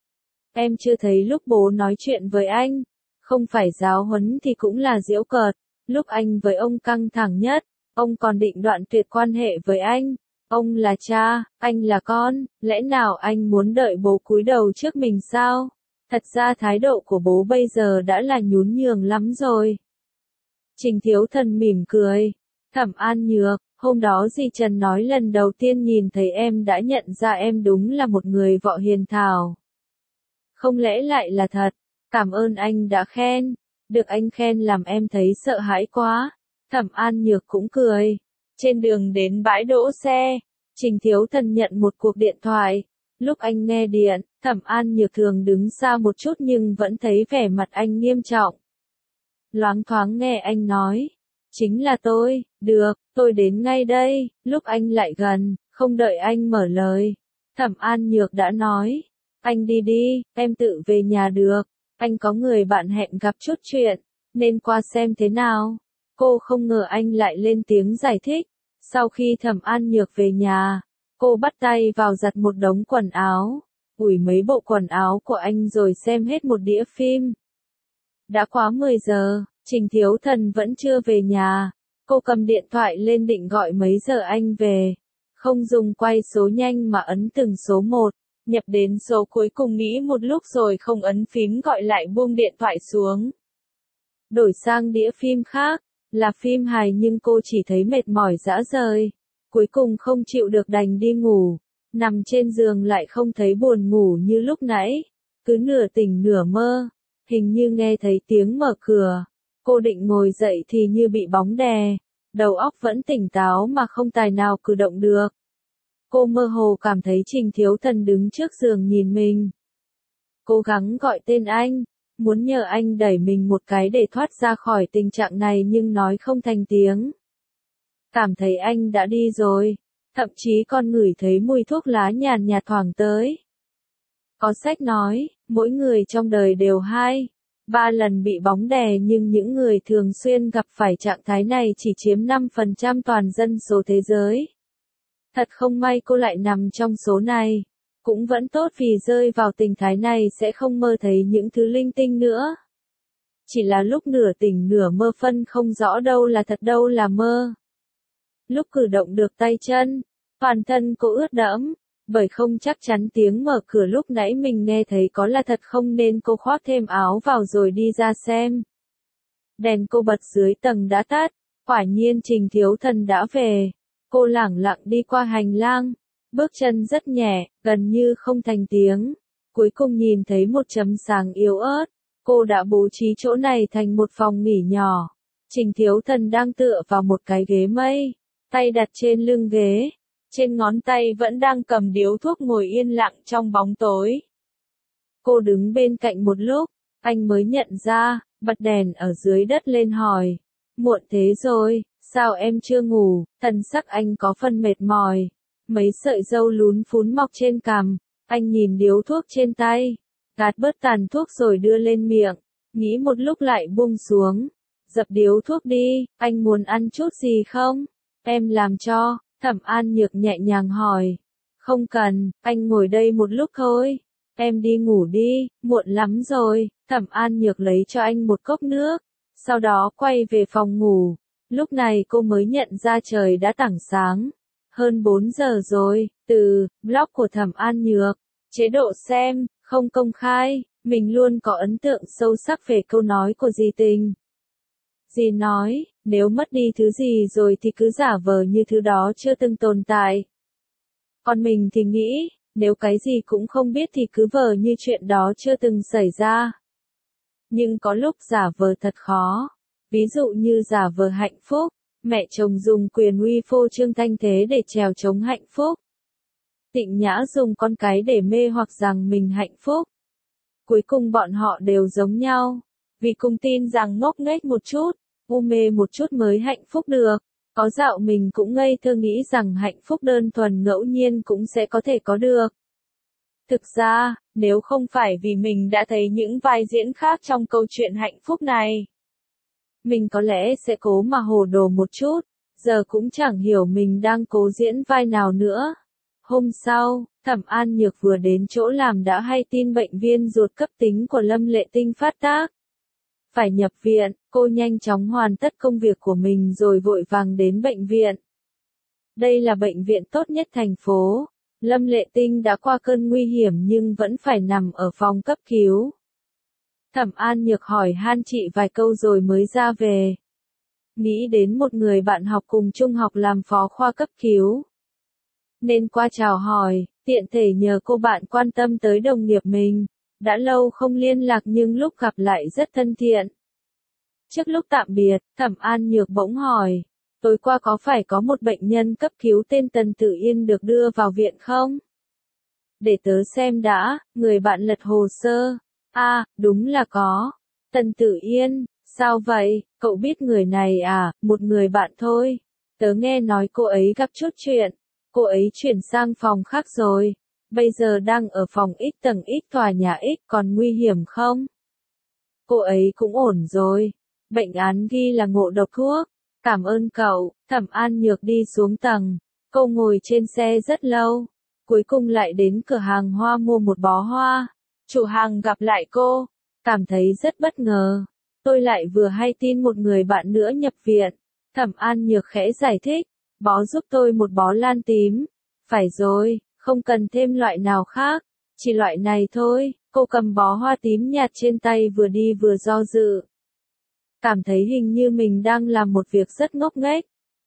Em chưa thấy lúc bố nói chuyện với anh, không phải giáo huấn thì cũng là giễu cợt. Lúc anh với ông căng thẳng nhất, ông còn định đoạn tuyệt quan hệ với anh. Ông là cha, anh là con, lẽ nào anh muốn đợi bố cúi đầu trước mình sao? Thật ra thái độ của bố bây giờ đã là nhún nhường lắm rồi. Trình Thiếu Thần mỉm cười. Thẩm An Nhược, hôm đó dì Trần nói lần đầu tiên nhìn thấy em đã nhận ra em đúng là một người vợ hiền thảo. Không lẽ lại là thật? Cảm ơn anh đã khen. Được anh khen làm em thấy sợ hãi quá. Thẩm An Nhược cũng cười. Trên đường đến bãi đỗ xe, Trình Thiếu Thần nhận một cuộc điện thoại. Lúc anh nghe điện, Thẩm An Nhược thường đứng xa một chút nhưng vẫn thấy vẻ mặt anh nghiêm trọng. Loáng thoáng nghe anh nói. Chính là tôi, được, tôi đến ngay đây. Lúc anh lại gần, không đợi anh mở lời. Thẩm An Nhược đã nói. Anh đi đi, em tự về nhà được. Anh có người bạn hẹn gặp chút chuyện, nên qua xem thế nào. Cô không ngờ anh lại lên tiếng giải thích. Sau khi Thẩm An Nhược về nhà, cô bắt tay vào giặt một đống quần áo, ủi mấy bộ quần áo của anh rồi xem hết một đĩa phim. Đã quá 10 giờ, Trình Thiếu Thần vẫn chưa về nhà. Cô cầm điện thoại lên định gọi mấy giờ anh về. Không dùng quay số nhanh mà ấn từng số một. Nhập đến số cuối cùng nghĩ một lúc rồi không ấn phím gọi lại buông điện thoại xuống. Đổi sang đĩa phim khác, là phim hài nhưng cô chỉ thấy mệt mỏi rã rời. Cuối cùng không chịu được đành đi ngủ. Nằm trên giường lại không thấy buồn ngủ như lúc nãy. Cứ nửa tỉnh nửa mơ. Hình như nghe thấy tiếng mở cửa. Cô định ngồi dậy thì như bị bóng đè. Đầu óc vẫn tỉnh táo mà không tài nào cử động được. Cô mơ hồ cảm thấy Trình Thiếu Thần đứng trước giường nhìn mình. Cố gắng gọi tên anh, muốn nhờ anh đẩy mình một cái để thoát ra khỏi tình trạng này nhưng nói không thành tiếng. Cảm thấy anh đã đi rồi, thậm chí còn ngửi thấy mùi thuốc lá nhàn nhạt thoảng tới. Có sách nói, mỗi người trong đời đều 2-3 lần bị bóng đè nhưng những người thường xuyên gặp phải trạng thái này chỉ chiếm 5% toàn dân số thế giới. Thật không may cô lại nằm trong số này. Cũng vẫn tốt vì rơi vào tình thái này sẽ không mơ thấy những thứ linh tinh nữa. chỉ là lúc nửa tỉnh nửa mơ phân không rõ đâu là thật đâu là mơ. Lúc cử động được tay chân, toàn thân cô ướt đẫm, bởi không chắc chắn tiếng mở cửa lúc nãy mình nghe thấy có là thật không nên cô khoác thêm áo vào rồi đi ra xem. Đèn cô bật dưới tầng đã tắt, quả nhiên Trình Thiếu Thần đã về. Cô lẳng lặng đi qua hành lang, bước chân rất nhẹ, gần như không thành tiếng. Cuối cùng nhìn thấy một chấm sáng yếu ớt, cô đã bố trí chỗ này thành một phòng nghỉ nhỏ. Trình Thiếu Thần đang tựa vào một cái ghế mây, tay đặt trên lưng ghế, trên ngón tay vẫn đang cầm điếu thuốc ngồi yên lặng trong bóng tối. Cô đứng bên cạnh một lúc, anh mới nhận ra, bật đèn ở dưới đất lên hỏi. Muộn thế rồi, sao em chưa ngủ? Thần sắc anh có phần mệt mỏi. Mấy sợi râu lún phún mọc trên cằm, anh nhìn điếu thuốc trên tay, gạt bớt tàn thuốc rồi đưa lên miệng, nghĩ một lúc lại buông xuống. Dập điếu thuốc đi, anh muốn ăn chút gì không? Em làm cho, Thẩm An Nhược nhẹ nhàng hỏi. Không cần, anh ngồi đây một lúc thôi. Em đi ngủ đi, muộn lắm rồi. Thẩm An Nhược lấy cho anh một cốc nước, sau đó quay về phòng ngủ. Lúc này cô mới nhận ra trời đã tảng sáng. Hơn 4 giờ rồi, từ blog của Thẩm An Nhược, chế độ xem, không công khai, mình luôn có ấn tượng sâu sắc về câu nói của dì Tình. Dì nói, nếu mất đi thứ gì rồi thì cứ giả vờ như thứ đó chưa từng tồn tại. Còn mình thì nghĩ, nếu cái gì cũng không biết thì cứ vờ như chuyện đó chưa từng xảy ra. Nhưng có lúc giả vờ thật khó. Ví dụ như giả vờ hạnh phúc, mẹ chồng dùng quyền uy phô trương thanh thế để trèo chống hạnh phúc. Tịnh Nhã dùng con cái để mê hoặc rằng mình hạnh phúc. Cuối cùng bọn họ đều giống nhau, vì cùng tin rằng ngốc nghếch một chút, u mê một chút mới hạnh phúc được. Có dạo mình cũng ngây thơ nghĩ rằng hạnh phúc đơn thuần ngẫu nhiên cũng sẽ có thể có được. Thực ra, nếu không phải vì mình đã thấy những vai diễn khác trong câu chuyện hạnh phúc này, mình có lẽ sẽ cố mà hồ đồ một chút, giờ cũng chẳng hiểu mình đang cố diễn vai nào nữa. Hôm sau, Thẩm An Nhược vừa đến chỗ làm đã hay tin bệnh viêm ruột cấp tính của Lâm Lệ Tinh phát tác. Phải nhập viện, cô nhanh chóng hoàn tất công việc của mình rồi vội vàng đến bệnh viện. Đây là bệnh viện tốt nhất thành phố. Lâm Lệ Tinh đã qua cơn nguy hiểm nhưng vẫn phải nằm ở phòng cấp cứu. Thẩm An Nhược hỏi han chị vài câu rồi mới ra về. Nghĩ đến một người bạn học cùng trung học làm phó khoa cấp cứu, nên qua chào hỏi, tiện thể nhờ cô bạn quan tâm tới đồng nghiệp mình. Đã lâu không liên lạc nhưng lúc gặp lại rất thân thiện. Trước lúc tạm biệt, Thẩm An Nhược bỗng hỏi, tối qua có phải có một bệnh nhân cấp cứu tên Tần Tử Yên được đưa vào viện không? Để tớ xem đã, người bạn lật hồ sơ. Đúng là có. Tần Tử Yên, sao vậy, cậu biết người này à? Một người bạn thôi. Tớ nghe nói cô ấy gặp chút chuyện. Cô ấy chuyển sang phòng khác rồi. Bây giờ đang ở phòng X tầng X tòa nhà X, còn nguy hiểm không? Cô ấy cũng ổn rồi. Bệnh án ghi là ngộ độc thuốc. Cảm ơn cậu. Thẩm An Nhược đi xuống tầng. Cô ngồi trên xe rất lâu. Cuối cùng lại đến cửa hàng hoa mua một bó hoa. Chủ hàng gặp lại cô, cảm thấy rất bất ngờ. Tôi lại vừa hay tin một người bạn nữa nhập viện. Thẩm An Nhược khẽ giải thích, bó giúp tôi một bó lan tím. Phải rồi, không cần thêm loại nào khác, chỉ loại này thôi. Cô cầm bó hoa tím nhạt trên tay vừa đi vừa do dự. Cảm thấy hình như mình đang làm một việc rất ngốc nghếch.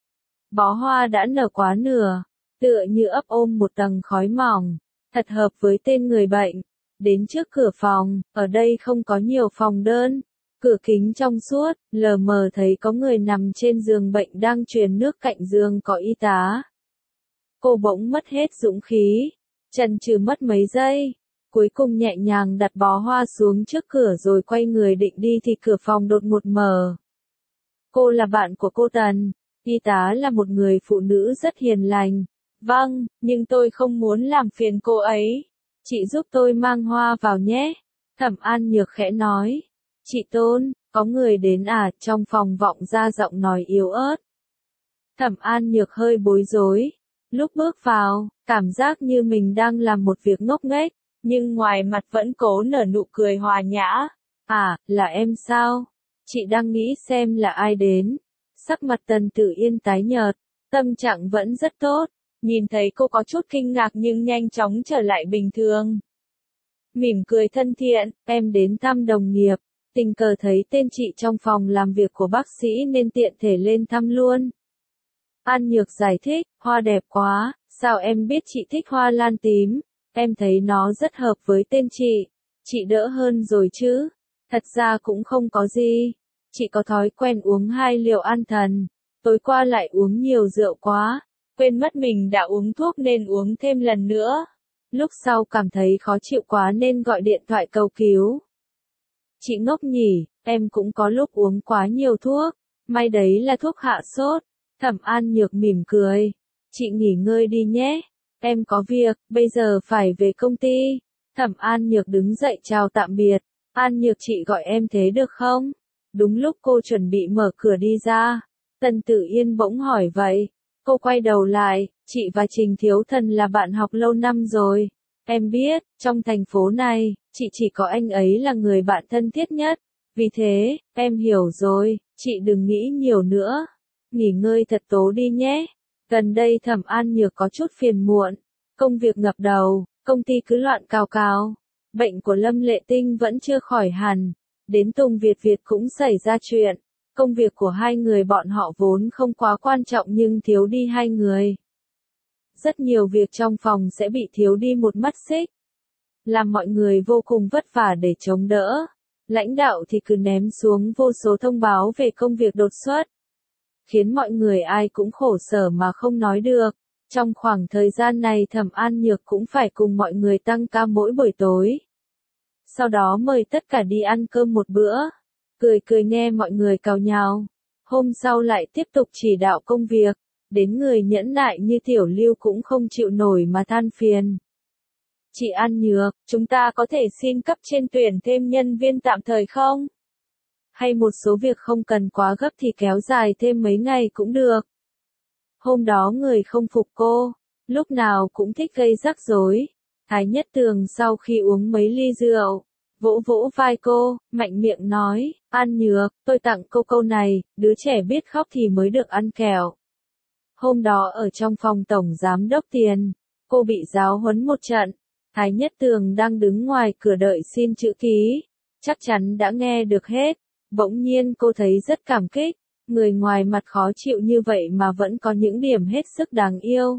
Bó hoa đã nở quá nửa, tựa như ấp ôm một tầng khói mỏng, thật hợp với tên người bệnh. Đến trước cửa phòng, ở đây không có nhiều phòng đơn. Cửa kính trong suốt, lờ mờ thấy có người nằm trên giường bệnh đang truyền nước cạnh giường có y tá. Cô bỗng mất hết dũng khí, chần chừ mất mấy giây, cuối cùng nhẹ nhàng đặt bó hoa xuống trước cửa rồi quay người định đi thì cửa phòng đột ngột mở. Cô là bạn của cô Tần, y tá là một người phụ nữ rất hiền lành. Vâng, nhưng tôi không muốn làm phiền cô ấy. Chị giúp tôi mang hoa vào nhé. Thẩm An Nhược khẽ nói. Chị Tôn, có người đến à? Trong phòng vọng ra giọng nói yếu ớt. Thẩm An Nhược hơi bối rối. Lúc bước vào, cảm giác như mình đang làm một việc ngốc nghếch, nhưng ngoài mặt vẫn cố nở nụ cười hòa nhã. À, là em sao? Chị đang nghĩ xem là ai đến. Sắc mặt Tần Tử Yên tái nhợt, tâm trạng vẫn rất tốt. Nhìn thấy cô có chút kinh ngạc nhưng nhanh chóng trở lại bình thường. Mỉm cười thân thiện, em đến thăm đồng nghiệp. Tình cờ thấy tên chị trong phòng làm việc của bác sĩ nên tiện thể lên thăm luôn. An Nhược giải thích, hoa đẹp quá, sao em biết chị thích hoa lan tím? Em thấy nó rất hợp với tên chị đỡ hơn rồi chứ? Thật ra cũng không có gì. Chị có thói quen uống 2 liều an thần, tối qua lại uống nhiều rượu quá, quên mất mình đã uống thuốc nên uống thêm lần nữa. Lúc sau cảm thấy khó chịu quá nên gọi điện thoại cầu cứu. Chị ngốc nhỉ, em cũng có lúc uống quá nhiều thuốc, may đấy là thuốc hạ sốt. Thẩm An Nhược mỉm cười, chị nghỉ ngơi đi nhé, em có việc, bây giờ phải về công ty. Thẩm An Nhược đứng dậy chào tạm biệt, An Nhược chị gọi em thế được không? Đúng lúc cô chuẩn bị mở cửa đi ra, Tần Tử Yên bỗng hỏi vậy. Cô quay đầu lại, chị và Trình Thiếu Thần là bạn học lâu năm rồi. Em biết, trong thành phố này, chị chỉ có anh ấy là người bạn thân thiết nhất. Vì thế, em hiểu rồi, chị đừng nghĩ nhiều nữa. Nghỉ ngơi thật tố đi nhé. Gần đây Thẩm An Nhược có chút phiền muộn. Công việc ngập đầu, công ty cứ loạn cào cào. Bệnh của Lâm Lệ Tinh vẫn chưa khỏi hẳn. Đến Tùng Việt Việt cũng xảy ra chuyện. Công việc của hai người bọn họ vốn không quá quan trọng nhưng thiếu đi hai người. Rất nhiều việc trong phòng sẽ bị thiếu đi một mắt xích. Làm mọi người vô cùng vất vả để chống đỡ. Lãnh đạo thì cứ ném xuống vô số thông báo về công việc đột xuất. Khiến mọi người ai cũng khổ sở mà không nói được. Trong khoảng thời gian này Thẩm An Nhược cũng phải cùng mọi người tăng ca mỗi buổi tối. Sau đó mời tất cả đi ăn cơm một bữa. Cười cười nghe mọi người càu nhàu. Hôm sau lại tiếp tục chỉ đạo công việc. Đến người nhẫn nại như Tiểu Lưu cũng không chịu nổi mà than phiền. Chị An Nhược, chúng ta có thể xin cấp trên tuyển thêm nhân viên tạm thời không? Hay một số việc không cần quá gấp thì kéo dài thêm mấy ngày cũng được. Hôm đó người không phục cô, lúc nào cũng thích gây rắc rối. Thái Nhất Tường sau khi uống mấy ly rượu, vỗ vỗ vai cô, mạnh miệng nói, An Nhược, tôi tặng cô câu này, đứa trẻ biết khóc thì mới được ăn kẹo. Hôm đó ở trong phòng tổng giám đốc tiền, cô bị giáo huấn một trận. Thái Nhất Tường đang đứng ngoài cửa đợi xin chữ ký, chắc chắn đã nghe được hết. Bỗng nhiên cô thấy rất cảm kích, người ngoài mặt khó chịu như vậy mà vẫn có những điểm hết sức đáng yêu.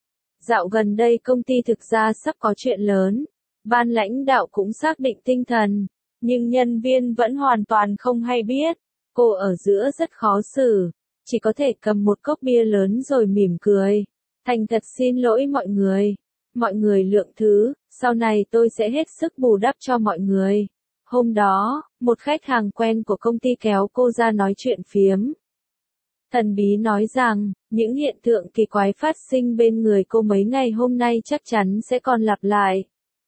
Dạo gần đây công ty thực ra sắp có chuyện lớn, ban lãnh đạo cũng xác định tinh thần, nhưng nhân viên vẫn hoàn toàn không hay biết. Cô ở giữa rất khó xử, chỉ có thể cầm một cốc bia lớn rồi mỉm cười. Thành thật xin lỗi mọi người lượng thứ, sau này tôi sẽ hết sức bù đắp cho mọi người. Hôm đó, một khách hàng quen của công ty kéo cô ra nói chuyện phiếm. Thần bí nói rằng, những hiện tượng kỳ quái phát sinh bên người cô mấy ngày hôm nay chắc chắn sẽ còn lặp lại.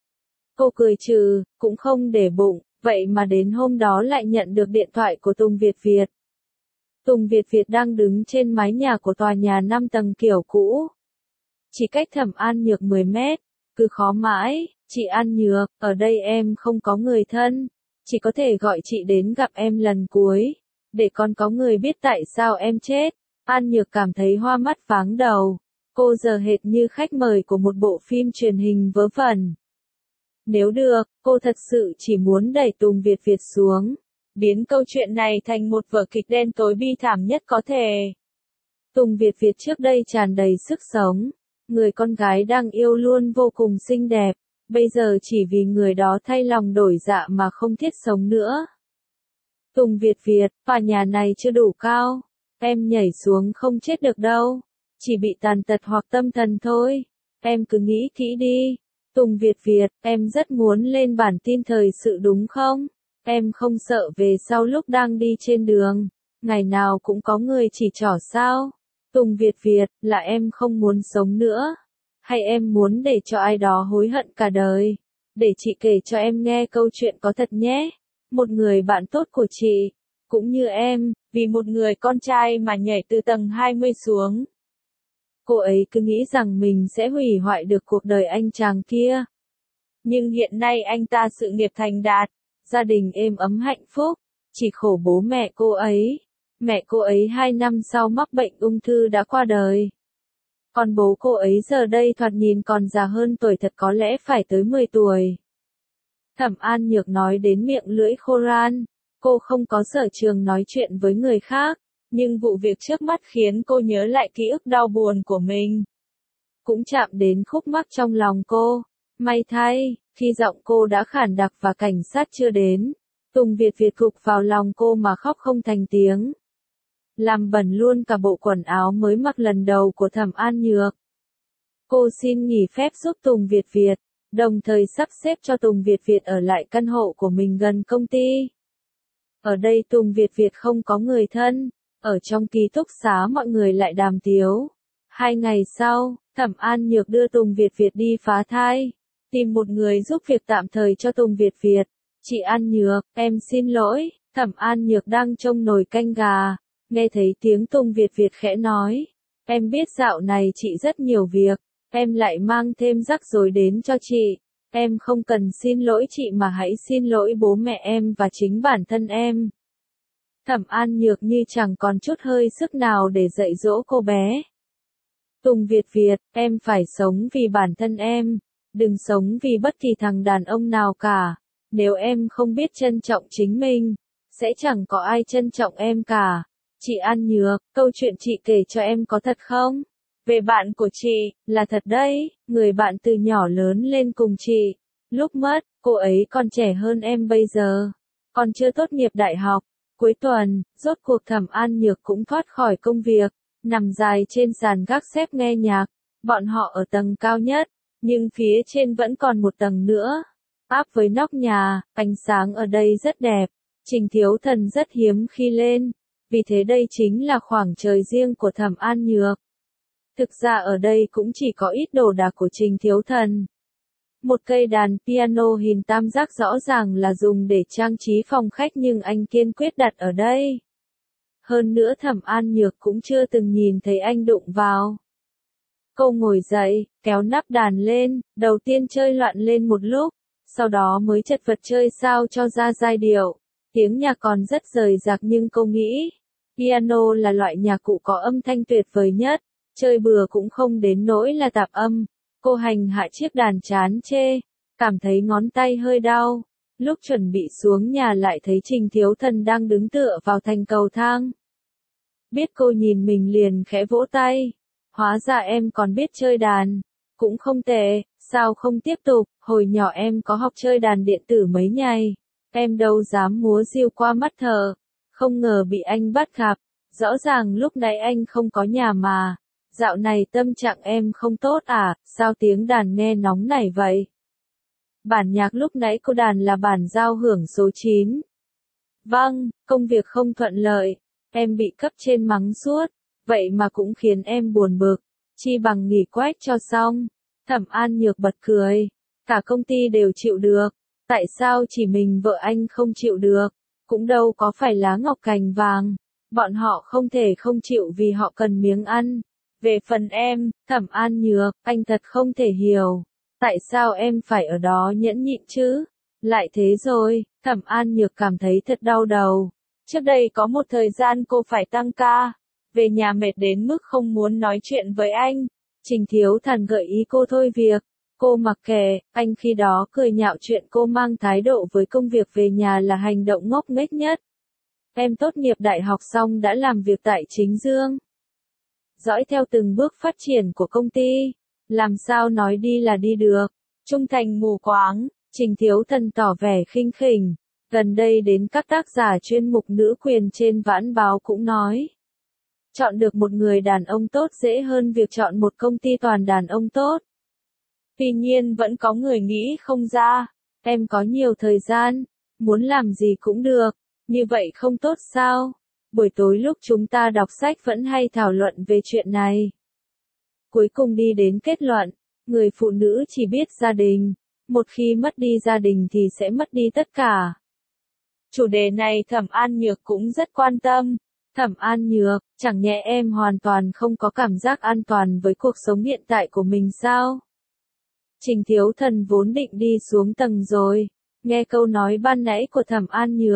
Cô cười trừ, cũng không để bụng, vậy mà đến hôm đó lại nhận được điện thoại của Tùng Việt Việt. Tùng Việt Việt đang đứng trên mái nhà của tòa nhà 5 tầng kiểu cũ. Chỉ cách Thẩm An Nhược 10 mét, cứ khó mãi, chị An Nhược, ở đây em không có người thân, chỉ có thể gọi chị đến gặp em lần cuối, để con có người biết tại sao em chết. An Nhược cảm thấy hoa mắt váng đầu, cô giờ hệt như khách mời của một bộ phim truyền hình vớ vẩn. Nếu được, cô thật sự chỉ muốn đẩy Tùng Việt Việt xuống, biến câu chuyện này thành một vở kịch đen tối bi thảm nhất có thể. Tùng Việt Việt trước đây tràn đầy sức sống, người con gái đang yêu luôn vô cùng xinh đẹp, bây giờ chỉ vì người đó thay lòng đổi dạ mà không thiết sống nữa. Tùng Việt Việt, tòa nhà này chưa đủ cao, em nhảy xuống không chết được đâu, chỉ bị tàn tật hoặc tâm thần thôi, em cứ nghĩ kỹ đi. Tùng Việt Việt, em rất muốn lên bản tin thời sự đúng không? Em không sợ về sau lúc đang đi trên đường, ngày nào cũng có người chỉ trỏ sao? Tùng Việt Việt, là em không muốn sống nữa? Hay em muốn để cho ai đó hối hận cả đời? Để chị kể cho em nghe câu chuyện có thật nhé. Một người bạn tốt của chị, cũng như em, vì một người con trai mà nhảy từ tầng 20 xuống. Cô ấy cứ nghĩ rằng mình sẽ hủy hoại được cuộc đời anh chàng kia. Nhưng hiện nay anh ta sự nghiệp thành đạt, gia đình êm ấm hạnh phúc, chỉ khổ bố mẹ cô ấy. Mẹ cô ấy 2 năm sau mắc bệnh ung thư đã qua đời. Còn bố cô ấy giờ đây thoạt nhìn còn già hơn tuổi thật, có lẽ phải tới 10 tuổi. Thẩm An Nhược nói đến miệng lưỡi khô ran. Cô không có sở trường nói chuyện với người khác, nhưng vụ việc trước mắt khiến cô nhớ lại ký ức đau buồn của mình. Cũng chạm đến khúc mắc trong lòng cô. May thay, khi giọng cô đã khản đặc và cảnh sát chưa đến, Tùng Việt Việt gục vào lòng cô mà khóc không thành tiếng. Làm bẩn luôn cả bộ quần áo mới mặc lần đầu của Thẩm An Nhược. Cô xin nghỉ phép giúp Tùng Việt Việt, đồng thời sắp xếp cho Tùng Việt Việt ở lại căn hộ của mình gần công ty. Ở đây Tùng Việt Việt không có người thân, ở trong ký túc xá mọi người lại đàm tiếu. 2 ngày sau, Thẩm An Nhược đưa Tùng Việt Việt đi phá thai, tìm một người giúp việc tạm thời cho Tùng Việt Việt. Chị An Nhược, em xin lỗi, Thẩm An Nhược đang trông nồi canh gà, nghe thấy tiếng Tùng Việt Việt khẽ nói. Em biết dạo này chị rất nhiều việc, em lại mang thêm rắc rối đến cho chị. Em không cần xin lỗi chị mà hãy xin lỗi bố mẹ em và chính bản thân em. Thẩm An Nhược như chẳng còn chút hơi sức nào để dạy dỗ cô bé. Tùng Việt Việt, em phải sống vì bản thân em, đừng sống vì bất kỳ thằng đàn ông nào cả. Nếu em không biết trân trọng chính mình, sẽ chẳng có ai trân trọng em cả. Chị An Nhược, câu chuyện chị kể cho em có thật không? Về bạn của chị, là thật đấy, người bạn từ nhỏ lớn lên cùng chị. Lúc mất, cô ấy còn trẻ hơn em bây giờ, còn chưa tốt nghiệp đại học. Cuối tuần, rốt cuộc Thẩm An Nhược cũng thoát khỏi công việc, nằm dài trên sàn gác xếp nghe nhạc. Bọn họ ở tầng cao nhất, nhưng phía trên vẫn còn một tầng nữa. Áp với nóc nhà, ánh sáng ở đây rất đẹp. Trình Thiếu Thần rất hiếm khi lên, vì thế đây chính là khoảng trời riêng của Thẩm An Nhược. Thực ra ở đây cũng chỉ có ít đồ đạc của Trình Thiếu Thần. Một cây đàn piano hình tam giác rõ ràng là dùng để trang trí phòng khách nhưng anh kiên quyết đặt ở đây. Hơn nữa Thẩm An Nhược cũng chưa từng nhìn thấy anh đụng vào. Cô ngồi dậy, kéo nắp đàn lên, đầu tiên chơi loạn lên một lúc, sau đó mới chật vật chơi sao cho ra giai điệu. Tiếng nhạc còn rất rời rạc nhưng cô nghĩ, piano là loại nhạc cụ có âm thanh tuyệt vời nhất, chơi bừa cũng không đến nỗi là tạp âm. Cô hành hạ chiếc đàn chán chê, cảm thấy ngón tay hơi đau. Lúc chuẩn bị xuống nhà lại thấy Trình Thiếu Thần đang đứng tựa vào thành cầu thang. Biết cô nhìn mình liền khẽ vỗ tay. Hóa ra em còn biết chơi đàn. Cũng không tệ, sao không tiếp tục, hồi nhỏ em có học chơi đàn điện tử mấy ngày. Em đâu dám múa diêu qua mắt thờ. Không ngờ bị anh bắt gặp. Rõ ràng lúc nãy anh không có nhà mà. Dạo này tâm trạng em không tốt à, sao tiếng đàn nghe nóng nảy vậy? Bản nhạc lúc nãy cô đàn là bản giao hưởng số 9. Vâng, công việc không thuận lợi, em bị cấp trên mắng suốt, vậy mà cũng khiến em buồn bực, chi bằng nghỉ quách cho xong. Thẩm An Nhược bật cười, cả công ty đều chịu được, tại sao chỉ mình vợ anh không chịu được, cũng đâu có phải lá ngọc cành vàng, bọn họ không thể không chịu vì họ cần miếng ăn. Về phần em, Thẩm An Nhược, anh thật không thể hiểu. Tại sao em phải ở đó nhẫn nhịn chứ? Lại thế rồi, Thẩm An Nhược cảm thấy thật đau đầu. Trước đây có một thời gian cô phải tăng ca. Về nhà mệt đến mức không muốn nói chuyện với anh. Trình Thiếu Thần gợi ý cô thôi việc. Cô mặc kệ, anh khi đó cười nhạo chuyện cô mang thái độ với công việc về nhà là hành động ngốc nghếch nhất. Em tốt nghiệp đại học xong đã làm việc tại Chính Dương. Dõi theo từng bước phát triển của công ty, làm sao nói đi là đi được, trung thành mù quáng, Trình Thiếu Thần tỏ vẻ khinh khỉnh, gần đây đến các tác giả chuyên mục nữ quyền trên Vãn Báo cũng nói. Chọn được một người đàn ông tốt dễ hơn việc chọn một công ty toàn đàn ông tốt. Tuy nhiên vẫn có người nghĩ không ra, em có nhiều thời gian, muốn làm gì cũng được, như vậy không tốt sao? Buổi tối lúc chúng ta đọc sách vẫn hay thảo luận về chuyện này. Cuối cùng đi đến kết luận, người phụ nữ chỉ biết gia đình, một khi mất đi gia đình thì sẽ mất đi tất cả. Chủ đề này Thẩm An Nhược cũng rất quan tâm. Thẩm An Nhược, chẳng nhẽ em hoàn toàn không có cảm giác an toàn với cuộc sống hiện tại của mình sao? Trình Thiếu Thần vốn định đi xuống tầng rồi, nghe câu nói ban nãy của Thẩm An Nhược,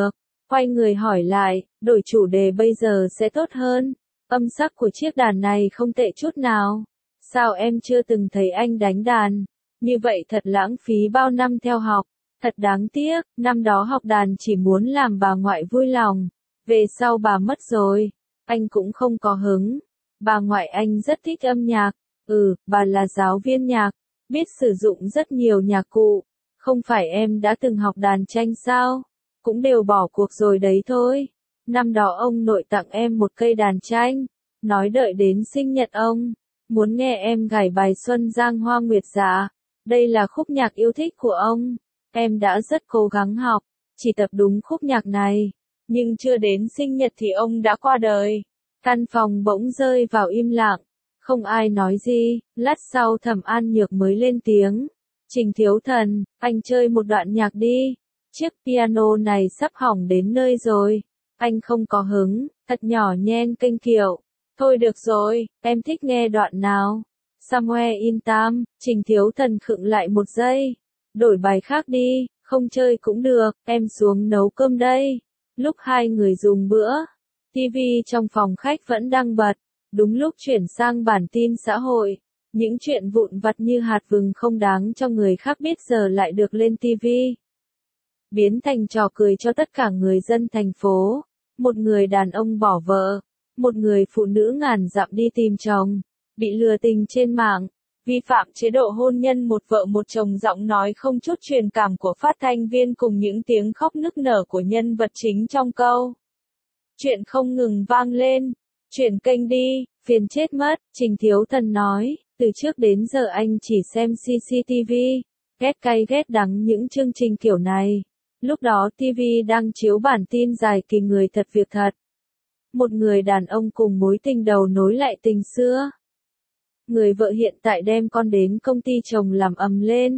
Quay người hỏi lại, đổi chủ đề bây giờ sẽ tốt hơn. Âm sắc của chiếc đàn này không tệ chút nào. Sao em chưa từng thấy anh đánh đàn? Như vậy thật lãng phí bao năm theo học. Thật đáng tiếc, năm đó học đàn chỉ muốn làm bà ngoại vui lòng. Về sau bà mất rồi, anh cũng không có hứng. Bà ngoại anh rất thích âm nhạc. Bà là giáo viên nhạc, biết sử dụng rất nhiều nhạc cụ. Không phải em đã từng học đàn tranh sao? Cũng đều bỏ cuộc rồi đấy thôi. Năm đó ông nội tặng em một cây đàn tranh, nói đợi đến sinh nhật ông, muốn nghe em gảy bài Xuân Giang Hoa Nguyệt Dạ. Đây là khúc nhạc yêu thích của ông. Em đã rất cố gắng học, chỉ tập đúng khúc nhạc này. Nhưng chưa đến sinh nhật thì ông đã qua đời. Căn phòng bỗng rơi vào im lặng. Không ai nói gì, lát sau Thẩm An Nhược mới lên tiếng. Trình Thiếu Thần, anh chơi một đoạn nhạc đi. Chiếc piano này sắp hỏng đến nơi rồi. Anh không có hứng, thật nhỏ nhen kênh kiệu. Thôi được rồi, em thích nghe đoạn nào? Somewhere in Time, Trình Thiếu Thần khựng lại một giây. Đổi bài khác đi, không chơi cũng được, em xuống nấu cơm đây. Lúc hai người dùng bữa, TV trong phòng khách vẫn đang bật. Đúng lúc chuyển sang bản tin xã hội, những chuyện vụn vặt như hạt vừng không đáng cho người khác biết giờ lại được lên TV. Biến thành trò cười cho tất cả người dân thành phố. Một người đàn ông bỏ vợ, một người phụ nữ ngàn dặm đi tìm chồng, bị lừa tình trên mạng, vi phạm chế độ hôn nhân một vợ một chồng, giọng nói không chút truyền cảm của phát thanh viên cùng những tiếng khóc nức nở của nhân vật chính trong câu chuyện không ngừng vang lên. Chuyển kênh đi, phiền chết mất, Trình Thiếu Thần nói, từ trước đến giờ anh chỉ xem CCTV, ghét cay ghét đắng những chương trình kiểu này. Lúc đó TV đang chiếu bản tin dài kỳ Người Thật Việc Thật. Một người đàn ông cùng mối tình đầu nối lại tình xưa. Người vợ hiện tại đem con đến công ty chồng làm ầm lên.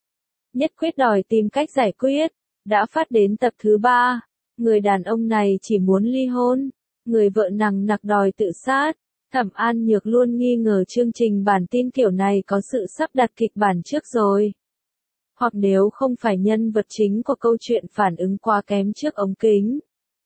Nhất quyết đòi tìm cách giải quyết, đã phát đến tập thứ 3. Người đàn ông này chỉ muốn ly hôn. Người vợ nằng nặc đòi tự sát. Thẩm An Nhược luôn nghi ngờ chương trình bản tin kiểu này có sự sắp đặt kịch bản trước rồi. Hoặc nếu không phải nhân vật chính của câu chuyện phản ứng quá kém trước ống kính.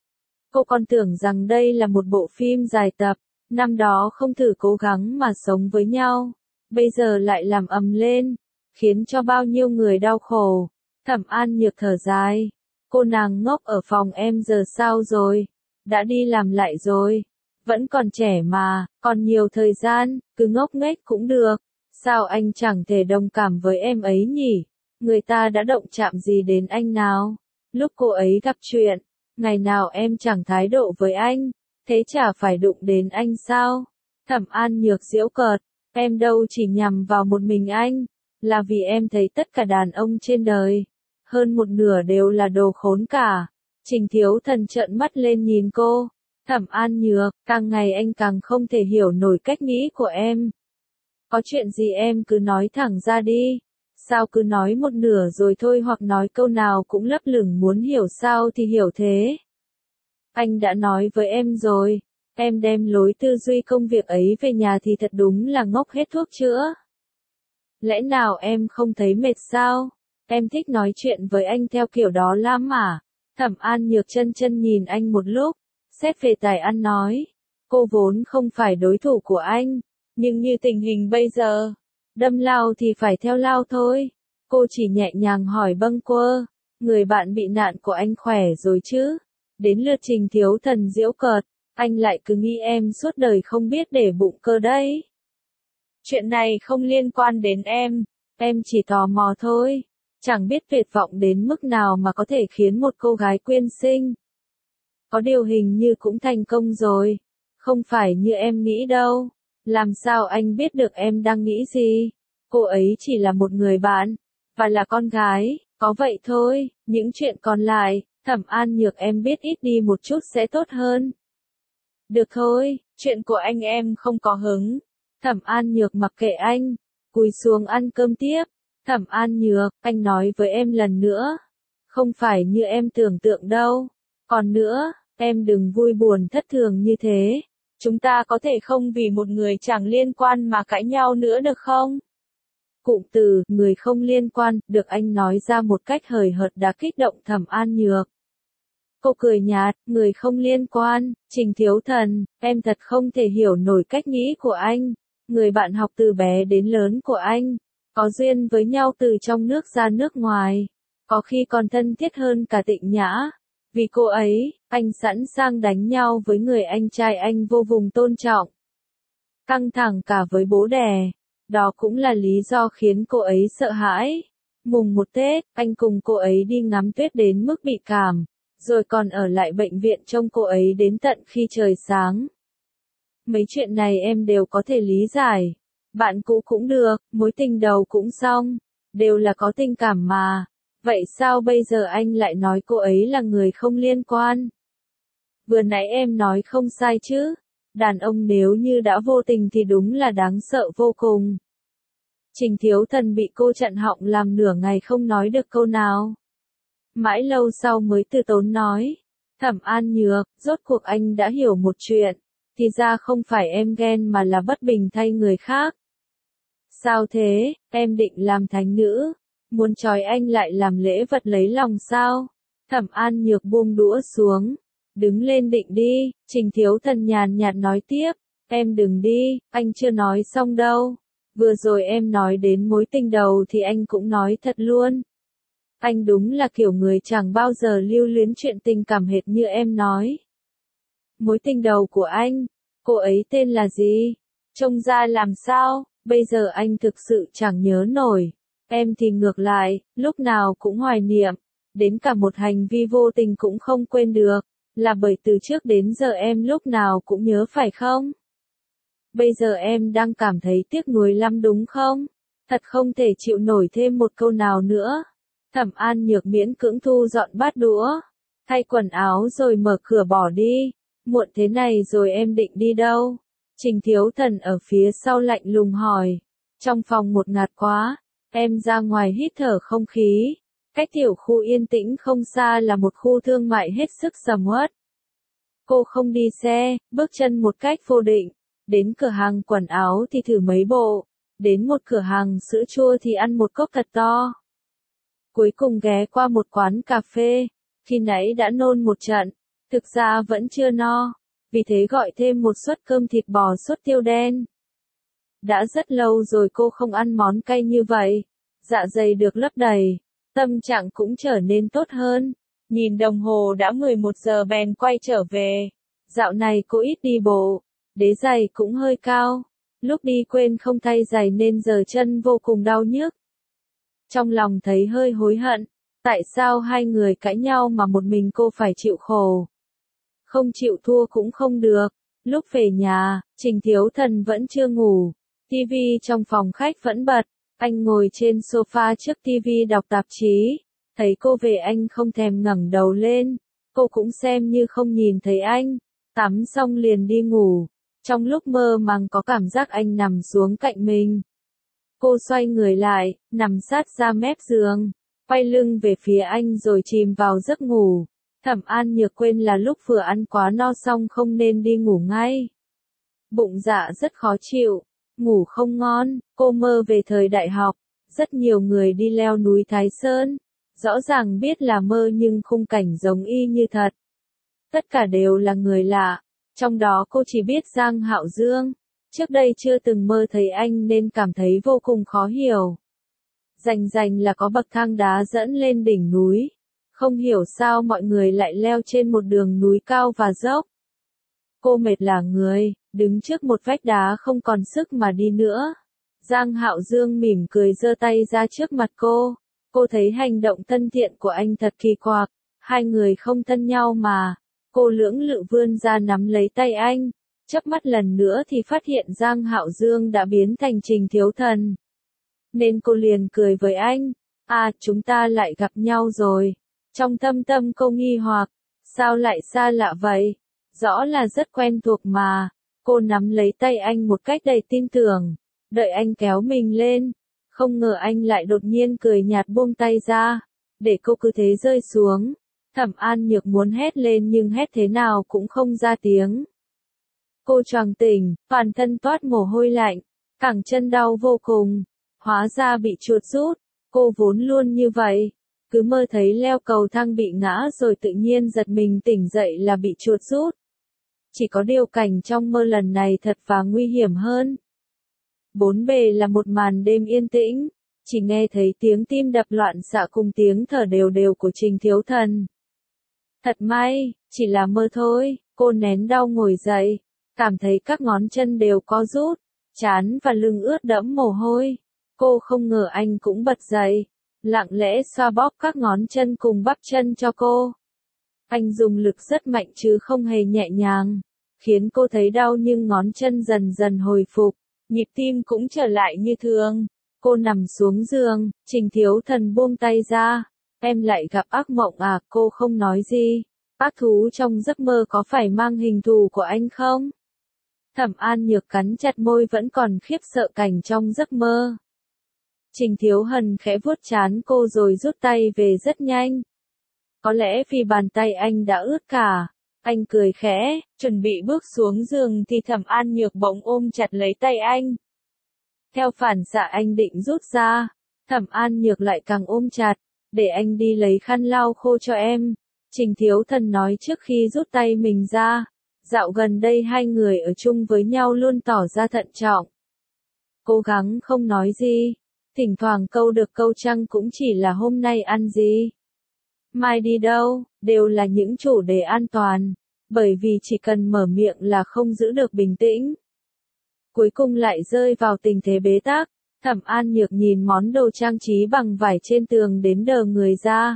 Cô còn tưởng rằng đây là một bộ phim dài tập, năm đó không thử cố gắng mà sống với nhau, bây giờ lại làm ầm lên, khiến cho bao nhiêu người đau khổ. Thẩm An Nhược thở dài, cô nàng ngốc ở phòng em giờ sao rồi? Đã đi làm lại rồi, vẫn còn trẻ mà, còn nhiều thời gian, cứ ngốc nghếch cũng được. Sao anh chẳng thể đồng cảm với em ấy nhỉ? Người ta đã động chạm gì đến anh nào? Lúc cô ấy gặp chuyện, ngày nào em chẳng thái độ với anh, thế chả phải đụng đến anh sao? Thẩm An Nhược giễu cợt, em đâu chỉ nhằm vào một mình anh, là vì em thấy tất cả đàn ông trên đời, hơn một nửa đều là đồ khốn cả. Trình Thiếu Thần trợn mắt lên nhìn cô. Thẩm An Nhược, càng ngày anh càng không thể hiểu nổi cách nghĩ của em. Có chuyện gì em cứ nói thẳng ra đi. Sao cứ nói một nửa rồi thôi, hoặc nói câu nào cũng lấp lửng muốn hiểu sao thì hiểu thế. Anh đã nói với em rồi, em đem lối tư duy công việc ấy về nhà thì thật đúng là ngốc hết thuốc chữa. Lẽ nào em không thấy mệt sao? Em thích nói chuyện với anh theo kiểu đó lắm mà. Thẩm An Nhược chân chân nhìn anh một lúc, xét về tài ăn nói. Cô vốn không phải đối thủ của anh, nhưng như tình hình bây giờ, đâm lao thì phải theo lao thôi. Cô chỉ nhẹ nhàng hỏi bâng quơ, người bạn bị nạn của anh khỏe rồi chứ? Đến lượt Trình Thiếu Thần giễu cợt, anh lại cứ nghĩ em suốt đời không biết để bụng cơ đấy. Chuyện này không liên quan đến em chỉ tò mò thôi. Chẳng biết tuyệt vọng đến mức nào mà có thể khiến một cô gái quyên sinh. Có điều hình như cũng thành công rồi. Không phải như em nghĩ đâu. Làm sao anh biết được em đang nghĩ gì? Cô ấy chỉ là một người bạn, và là con gái, có vậy thôi. Những chuyện còn lại, Thẩm An Nhược em biết ít đi một chút sẽ tốt hơn. Được thôi, chuyện của anh em không có hứng. Thẩm An Nhược mặc kệ anh, cúi xuống ăn cơm tiếp. Thẩm An Nhược, anh nói với em lần nữa. Không phải như em tưởng tượng đâu. Còn nữa, em đừng vui buồn thất thường như thế. Chúng ta có thể không vì một người chẳng liên quan mà cãi nhau nữa được không? Cụm từ, người không liên quan, được anh nói ra một cách hời hợt đã kích động Thẩm An Nhược. Cô cười nhạt, người không liên quan, Trình Thiếu Thần, em thật không thể hiểu nổi cách nghĩ của anh. Người bạn học từ bé đến lớn của anh, có duyên với nhau từ trong nước ra nước ngoài, có khi còn thân thiết hơn cả Tịnh Nhã. Vì cô ấy, anh sẵn sàng đánh nhau với người anh trai anh vô cùng tôn trọng. Căng thẳng cả với bố đẻ. Đó cũng là lý do khiến cô ấy sợ hãi. Mùng 1 Tết, anh cùng cô ấy đi ngắm tuyết đến mức bị cảm, rồi còn ở lại bệnh viện trông cô ấy đến tận khi trời sáng. Mấy chuyện này em đều có thể lý giải. Bạn cũ cũng được, mối tình đầu cũng xong, đều là có tình cảm mà. Vậy sao bây giờ anh lại nói cô ấy là người không liên quan? Vừa nãy em nói không sai chứ. Đàn ông nếu như đã vô tình thì đúng là đáng sợ vô cùng. Trình Thiếu Thần bị cô chặn họng làm nửa ngày không nói được câu nào. Mãi lâu sau mới từ tốn nói. Thẩm An Nhược, rốt cuộc anh đã hiểu một chuyện. Thì ra không phải em ghen mà là bất bình thay người khác. Sao thế, em định làm thánh nữ? Muốn trói anh lại làm lễ vật lấy lòng sao? Thẩm An Nhược buông đũa xuống. Đứng lên định đi, Trình Thiếu Thần nhàn nhạt nói tiếp. Em đừng đi, anh chưa nói xong đâu. Vừa rồi em nói đến mối tình đầu thì anh cũng nói thật luôn. Anh đúng là kiểu người chẳng bao giờ lưu luyến chuyện tình cảm hệt như em nói. Mối tình đầu của anh, cô ấy tên là gì? Trông ra làm sao? Bây giờ anh thực sự chẳng nhớ nổi. Em thì ngược lại, lúc nào cũng hoài niệm. Đến cả một hành vi vô tình cũng không quên được. Là bởi từ trước đến giờ em lúc nào cũng nhớ phải không? Bây giờ em đang cảm thấy tiếc nuối lắm đúng không? Thật không thể chịu nổi thêm một câu nào nữa. Thẩm An Nhược miễn cưỡng thu dọn bát đũa, thay quần áo rồi mở cửa bỏ đi. Muộn thế này rồi em định đi đâu? Trình Thiếu Thần ở phía sau lạnh lùng hỏi. Trong phòng một ngạt quá, em ra ngoài hít thở không khí. Cách tiểu khu yên tĩnh không xa là một khu thương mại hết sức sầm uất. Cô không đi xe, bước chân một cách vô định. Đến cửa hàng quần áo thì thử mấy bộ. Đến một cửa hàng sữa chua thì ăn một cốc thật to. Cuối cùng ghé qua một quán cà phê. Khi nãy đã nôn một trận. Thực ra vẫn chưa no. Vì thế gọi thêm một suất cơm thịt bò sốt tiêu đen. Đã rất lâu rồi cô không ăn món cay như vậy. Dạ dày được lấp đầy. Tâm trạng cũng trở nên tốt hơn. Nhìn đồng hồ đã 11 giờ bèn quay trở về. Dạo này cô ít đi bộ. Đế giày cũng hơi cao. Lúc đi quên không thay giày nên giờ chân vô cùng đau nhức. Trong lòng thấy hơi hối hận. Tại sao hai người cãi nhau mà một mình cô phải chịu khổ? Không chịu thua cũng không được. Lúc về nhà, Trình Thiếu Thần vẫn chưa ngủ. TV trong phòng khách vẫn bật. Anh ngồi trên sofa trước TV đọc tạp chí. Thấy cô về anh không thèm ngẩng đầu lên. Cô cũng xem như không nhìn thấy anh. Tắm xong liền đi ngủ. Trong lúc mơ màng có cảm giác anh nằm xuống cạnh mình. Cô xoay người lại, nằm sát ra mép giường. Quay lưng về phía anh rồi chìm vào giấc ngủ. Thẩm An Nhược quên là lúc vừa ăn quá no xong không nên đi ngủ ngay. Bụng dạ rất khó chịu. Ngủ không ngon, cô mơ về thời đại học. Rất nhiều người đi leo núi Thái Sơn. Rõ ràng biết là mơ nhưng khung cảnh giống y như thật. Tất cả đều là người lạ. Trong đó cô chỉ biết Giang Hạo Dương. Trước đây chưa từng mơ thấy anh nên cảm thấy vô cùng khó hiểu. Rành rành là có bậc thang đá dẫn lên đỉnh núi. Không hiểu sao mọi người lại leo trên một đường núi cao và dốc. Cô mệt lả người, đứng trước một vách đá không còn sức mà đi nữa. Giang Hạo Dương mỉm cười giơ tay ra trước mặt cô. Cô thấy hành động thân thiện của anh thật kỳ quặc. Hai người không thân nhau mà. Cô lưỡng lự vươn ra nắm lấy tay anh. Chớp mắt lần nữa thì phát hiện Giang Hạo Dương đã biến thành Trình Thiếu Thần. Nên cô liền cười với anh. À, chúng ta lại gặp nhau rồi. Trong thâm tâm cô nghi hoặc. Sao lại xa lạ vậy? Rõ là rất quen thuộc mà. Cô nắm lấy tay anh một cách đầy tin tưởng. Đợi anh kéo mình lên. Không ngờ anh lại đột nhiên cười nhạt buông tay ra. Để cô cứ thế rơi xuống. Thẩm An Nhược muốn hét lên nhưng hét thế nào cũng không ra tiếng. Cô choàng tỉnh, toàn thân toát mồ hôi lạnh. Cẳng chân đau vô cùng. Hóa ra bị chuột rút. Cô vốn luôn như vậy. cứ mơ thấy leo cầu thang bị ngã rồi tự nhiên giật mình tỉnh dậy là bị chuột rút. Chỉ có điều cảnh trong mơ lần này thật và nguy hiểm hơn. Bốn bề là một màn đêm yên tĩnh, chỉ nghe thấy tiếng tim đập loạn xạ cùng tiếng thở đều đều của Trình Thiếu Thần. Thật may, chỉ là mơ thôi, cô nén đau ngồi dậy, cảm thấy các ngón chân đều co rút, trán và lưng ướt đẫm mồ hôi. Cô không ngờ anh cũng bật dậy, lặng lẽ xoa bóp các ngón chân cùng bắp chân cho cô. Anh dùng lực rất mạnh chứ không hề nhẹ nhàng, khiến cô thấy đau nhưng ngón chân dần dần hồi phục, nhịp tim cũng trở lại như thường. Cô nằm xuống giường, Trình Thiếu Thần buông tay ra. Em lại gặp ác mộng à? Cô không nói gì. Ác thú trong giấc mơ có phải mang hình thù của anh không? Thẩm An Nhược cắn chặt môi vẫn còn khiếp sợ cảnh trong giấc mơ. Trình Thiếu Hần khẽ vuốt trán cô rồi rút tay về rất nhanh. Có lẽ vì bàn tay anh đã ướt cả. Anh cười khẽ, chuẩn bị bước xuống giường thì Thẩm An Nhược bỗng ôm chặt lấy tay anh. Theo phản xạ anh định rút ra, Thẩm An Nhược lại càng ôm chặt, để anh đi lấy khăn lau khô cho em. Trình Thiếu Thần nói trước khi rút tay mình ra, dạo gần đây hai người ở chung với nhau luôn tỏ ra thận trọng. Cố gắng không nói gì, thỉnh thoảng câu được câu chăng cũng chỉ là hôm nay ăn gì, mai đi đâu, đều là những chủ đề an toàn, bởi vì chỉ cần mở miệng là không giữ được bình tĩnh. Cuối cùng lại rơi vào tình thế bế tắc, Thẩm An Nhược nhìn món đồ trang trí bằng vải trên tường đến đờ người ra.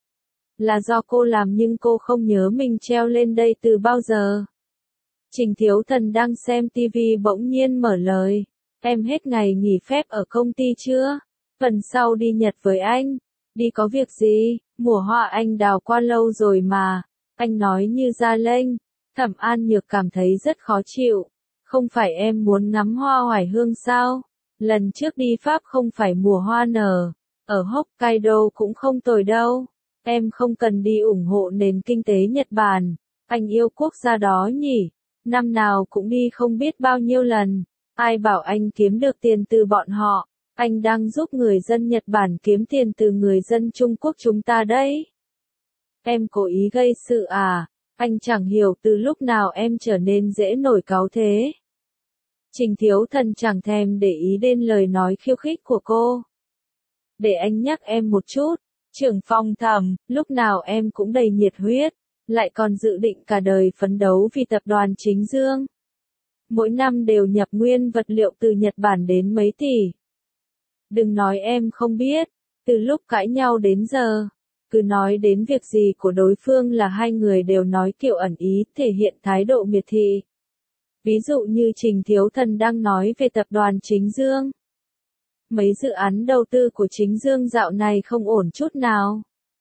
Là do cô làm nhưng cô không nhớ mình treo lên đây từ bao giờ. Trình Thiếu Thần đang xem tivi bỗng nhiên mở lời. Em hết ngày nghỉ phép ở công ty chưa? Phần sau đi Nhật với anh. Đi có việc gì? Mùa hoa anh đào qua lâu rồi mà. Anh nói như ra lệnh. Thẩm An Nhược cảm thấy rất khó chịu. Không phải em muốn ngắm hoa oải hương sao? Lần trước đi Pháp không phải mùa hoa nở. Ở Hokkaido cũng không tồi đâu. Em không cần đi ủng hộ nền kinh tế Nhật Bản. Anh yêu quốc gia đó nhỉ? Năm nào cũng đi không biết bao nhiêu lần. Ai bảo anh kiếm được tiền từ bọn họ? Anh đang giúp người dân Nhật Bản kiếm tiền từ người dân Trung Quốc chúng ta đấy. Em cố ý gây sự à? Anh chẳng hiểu từ lúc nào em trở nên dễ nổi cáu thế. Trình Thiếu Thần chẳng thèm để ý đến lời nói khiêu khích của cô. Để anh nhắc em một chút, trưởng phòng Thẩm, lúc nào em cũng đầy nhiệt huyết, lại còn dự định cả đời phấn đấu vì tập đoàn Chính Dương. Mỗi năm đều nhập nguyên vật liệu từ Nhật Bản đến mấy tỷ. Đừng nói em không biết, từ lúc cãi nhau đến giờ, cứ nói đến việc gì của đối phương là hai người đều nói kiểu ẩn ý, thể hiện thái độ miệt thị. Ví dụ như Trình Thiếu Thần đang nói về tập đoàn Chính Dương. Mấy dự án đầu tư của Chính Dương dạo này không ổn chút nào.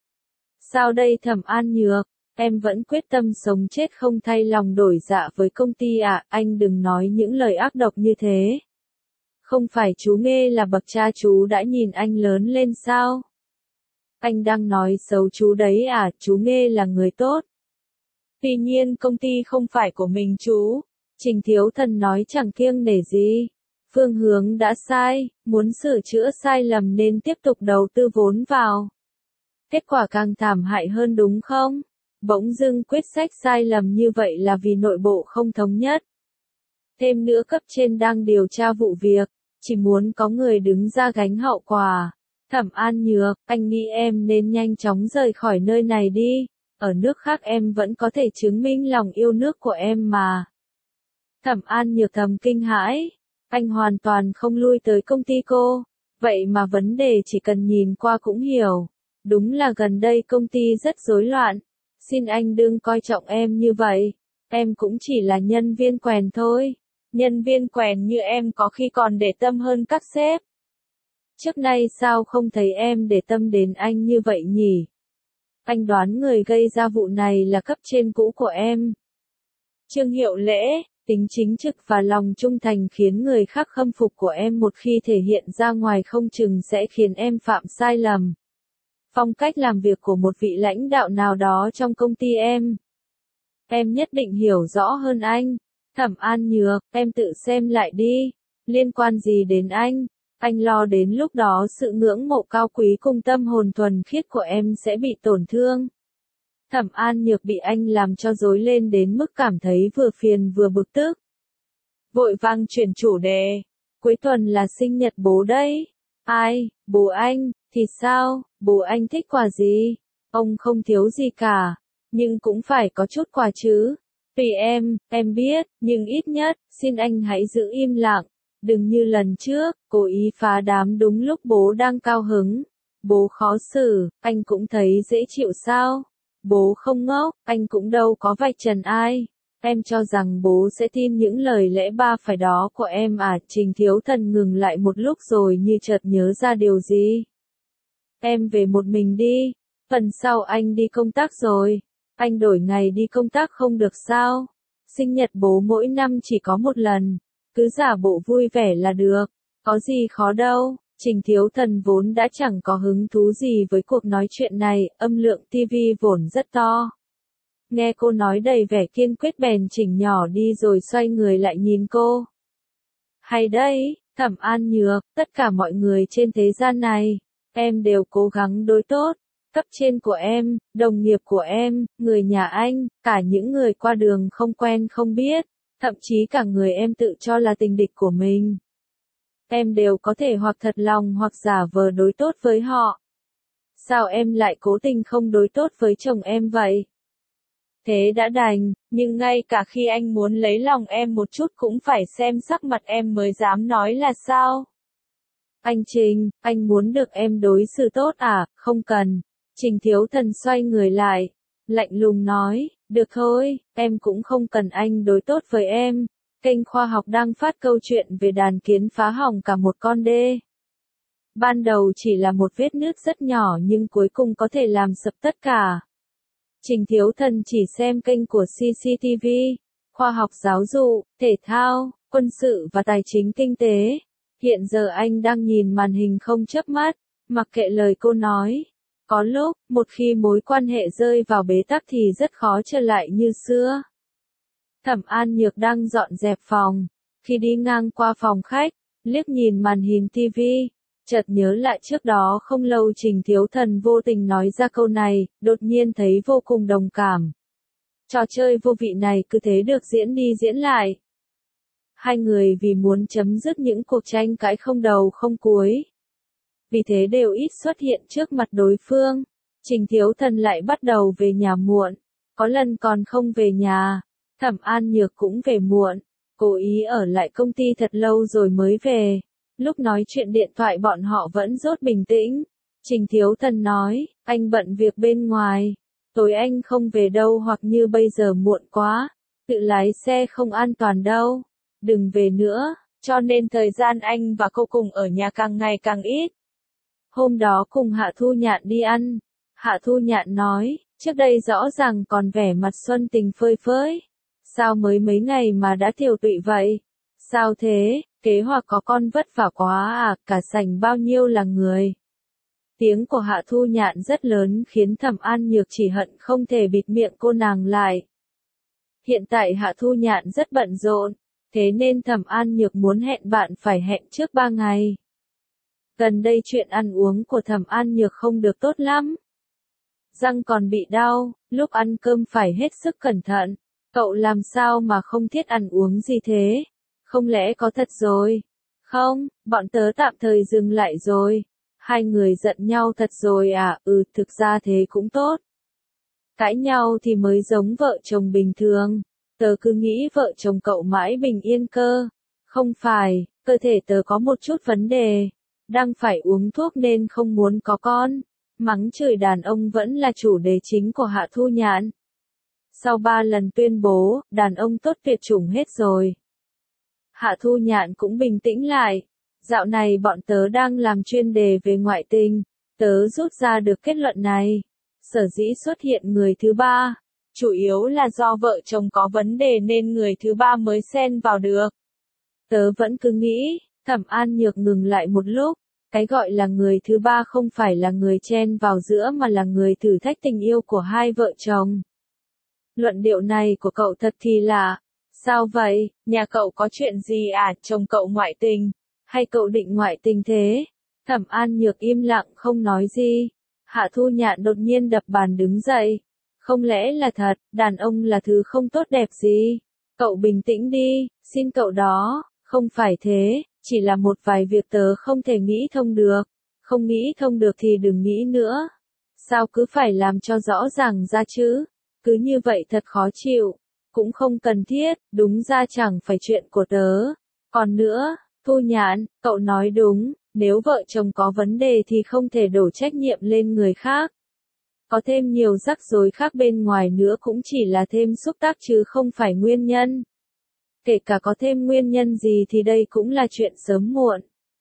Sao đây Thẩm An Nhược, em vẫn quyết tâm sống chết không thay lòng đổi dạ với công ty à? Anh đừng nói những lời ác độc như thế. Không phải chú Nghê là bậc cha chú đã nhìn anh lớn lên sao? Anh đang nói xấu chú đấy à? Chú Nghê là người tốt. Tuy nhiên công ty không phải của mình chú. Trình Thiếu Thần nói chẳng kiêng nể gì. Phương hướng đã sai, muốn sửa chữa sai lầm nên tiếp tục đầu tư vốn vào. Kết quả càng thảm hại hơn đúng không? Bỗng dưng quyết sách sai lầm như vậy là vì nội bộ không thống nhất. Thêm nữa cấp trên đang điều tra vụ việc, chỉ muốn có người đứng ra gánh hậu quả. Thẩm An Nhược, anh nghĩ em nên nhanh chóng rời khỏi nơi này đi. Ở nước khác em vẫn có thể chứng minh lòng yêu nước của em mà. Thẩm An Nhược thầm kinh hãi. Anh hoàn toàn không lui tới công ty cô. Vậy mà vấn đề chỉ cần nhìn qua cũng hiểu. Đúng là gần đây công ty rất rối loạn. Xin anh đừng coi trọng em như vậy. Em cũng chỉ là nhân viên quèn thôi. Nhân viên quèn như em có khi còn để tâm hơn các sếp. Trước nay sao không thấy em để tâm đến anh như vậy nhỉ? Anh đoán người gây ra vụ này là cấp trên cũ của em. Trương Hiệu Lễ, tính chính trực và lòng trung thành khiến người khác khâm phục của em một khi thể hiện ra ngoài không chừng sẽ khiến em phạm sai lầm. Phong cách làm việc của một vị lãnh đạo nào đó trong công ty em nhất định hiểu rõ hơn anh. Thẩm An Nhược, em tự xem lại đi. Liên quan gì đến anh? Anh lo đến lúc đó sự ngưỡng mộ cao quý cùng tâm hồn thuần khiết của em sẽ bị tổn thương. Thẩm An Nhược bị anh làm cho rối lên đến mức cảm thấy vừa phiền vừa bực tức. Vội vàng chuyển chủ đề. Cuối tuần là sinh nhật bố đấy. Ai, bố anh, thì sao, bố anh thích quà gì? Ông không thiếu gì cả, nhưng cũng phải có chút quà chứ. Tùy em biết, nhưng ít nhất, xin anh hãy giữ im lặng. Đừng như lần trước, cố ý phá đám đúng lúc bố đang cao hứng. Bố khó xử, anh cũng thấy dễ chịu sao? Bố không ngốc, anh cũng đâu có vạch trần ai. Em cho rằng bố sẽ tin những lời lẽ ba phải đó của em à? Trình Thiếu Thần ngừng lại một lúc rồi như chợt nhớ ra điều gì. Em về một mình đi, phần sau anh đi công tác rồi. Anh đổi ngày đi công tác không được sao? Sinh nhật bố mỗi năm chỉ có một lần, cứ giả bộ vui vẻ là được, có gì khó đâu. Trình Thiếu Thần vốn đã chẳng có hứng thú gì với cuộc nói chuyện này, âm lượng tivi vốn rất to. Nghe cô nói đầy vẻ kiên quyết bèn chỉnh nhỏ đi rồi xoay người lại nhìn cô. Hay đấy, Thẩm An Nhược, tất cả mọi người trên thế gian này, em đều cố gắng đối tốt. Cấp trên của em, đồng nghiệp của em, người nhà anh, cả những người qua đường không quen không biết, thậm chí cả người em tự cho là tình địch của mình. Em đều có thể hoặc thật lòng hoặc giả vờ đối tốt với họ. Sao em lại cố tình không đối tốt với chồng em vậy? Thế đã đành, nhưng ngay cả khi anh muốn lấy lòng em một chút cũng phải xem sắc mặt em mới dám nói là sao? Anh Trình, anh muốn được em đối xử tốt à? Không cần. Trình Thiếu Thần xoay người lại, lạnh lùng nói, được thôi, em cũng không cần anh đối tốt với em. Kênh khoa học đang phát câu chuyện về đàn kiến phá hỏng cả một con đê. Ban đầu chỉ là một vết nứt rất nhỏ nhưng cuối cùng có thể làm sập tất cả. Trình Thiếu Thần chỉ xem kênh của CCTV, khoa học giáo dục, thể thao, quân sự và tài chính kinh tế. Hiện giờ anh đang nhìn màn hình không chớp mắt, mặc kệ lời cô nói. Có lúc, một khi mối quan hệ rơi vào bế tắc thì rất khó trở lại như xưa. Thẩm An Nhược đang dọn dẹp phòng. Khi đi ngang qua phòng khách, liếc nhìn màn hình TV, chợt nhớ lại trước đó không lâu Trình Thiếu Thần vô tình nói ra câu này, đột nhiên thấy vô cùng đồng cảm. Trò chơi vô vị này cứ thế được diễn đi diễn lại. Hai người vì muốn chấm dứt những cuộc tranh cãi không đầu không cuối, vì thế đều ít xuất hiện trước mặt đối phương. Trình Thiếu Thần lại bắt đầu về nhà muộn, có lần còn không về nhà. Thẩm An Nhược cũng về muộn, cố ý ở lại công ty thật lâu rồi mới về. Lúc nói chuyện điện thoại bọn họ vẫn rất bình tĩnh. Trình Thiếu Thần nói, anh bận việc bên ngoài, tối anh không về đâu, hoặc như bây giờ muộn quá, tự lái xe không an toàn đâu, đừng về nữa, cho nên thời gian anh và cô cùng ở nhà càng ngày càng ít. Hôm đó cùng Hạ Thu Nhạn đi ăn, Hạ Thu Nhạn nói, trước đây rõ ràng còn vẻ mặt xuân tình phơi phới. Sao mới mấy ngày mà đã tiều tụy vậy? Sao thế, kế hoạch có con vất vả quá à, cả sảnh bao nhiêu là người. Tiếng của Hạ Thu Nhạn rất lớn khiến Thẩm An Nhược chỉ hận không thể bịt miệng cô nàng lại. Hiện tại Hạ Thu Nhạn rất bận rộn, thế nên Thẩm An Nhược muốn hẹn bạn phải hẹn trước 3 ngày. Gần đây chuyện ăn uống của Thẩm An Nhược không được tốt lắm. Răng còn bị đau, lúc ăn cơm phải hết sức cẩn thận. Cậu làm sao mà không thiết ăn uống gì thế? Không lẽ có thật rồi? Không, bọn tớ tạm thời dừng lại rồi. Hai người giận nhau thật rồi à? Thực ra thế cũng tốt. Cãi nhau thì mới giống vợ chồng bình thường. Tớ cứ nghĩ vợ chồng cậu mãi bình yên cơ. Không phải, cơ thể tớ có một chút vấn đề. Đang phải uống thuốc nên không muốn có con. Mắng chửi đàn ông vẫn là chủ đề chính của Hạ Thu Nhạn. Sau 3 lần tuyên bố, đàn ông tốt tuyệt chủng hết rồi. Hạ Thu Nhạn cũng bình tĩnh lại. Dạo này bọn tớ đang làm chuyên đề về ngoại tình. Tớ rút ra được kết luận này. Sở dĩ xuất hiện người thứ ba, chủ yếu là do vợ chồng có vấn đề nên người thứ ba mới xen vào được. Tớ vẫn cứ nghĩ, Thẩm An Nhược ngừng lại một lúc. Cái gọi là người thứ ba không phải là người chen vào giữa mà là người thử thách tình yêu của hai vợ chồng. Luận điệu này của cậu thật thì lạ. Sao vậy, nhà cậu có chuyện gì à, chồng cậu ngoại tình? hay cậu định ngoại tình thế? Thẩm An Nhược im lặng không nói gì. Hạ Thu Nhạn đột nhiên đập bàn đứng dậy. Không lẽ là thật, đàn ông là thứ không tốt đẹp gì? Cậu bình tĩnh đi, xin cậu đó, không phải thế, chỉ là một vài việc tớ không thể nghĩ thông được. Không nghĩ thông được thì đừng nghĩ nữa. Sao cứ phải làm cho rõ ràng ra chứ? Cứ như vậy thật khó chịu. Cũng không cần thiết, đúng ra chẳng phải chuyện của tớ. Còn nữa, Thu Nhạn, cậu nói đúng, nếu vợ chồng có vấn đề thì không thể đổ trách nhiệm lên người khác. Có thêm nhiều rắc rối khác bên ngoài nữa cũng chỉ là thêm xúc tác chứ không phải nguyên nhân. Kể cả có thêm nguyên nhân gì thì đây cũng là chuyện sớm muộn.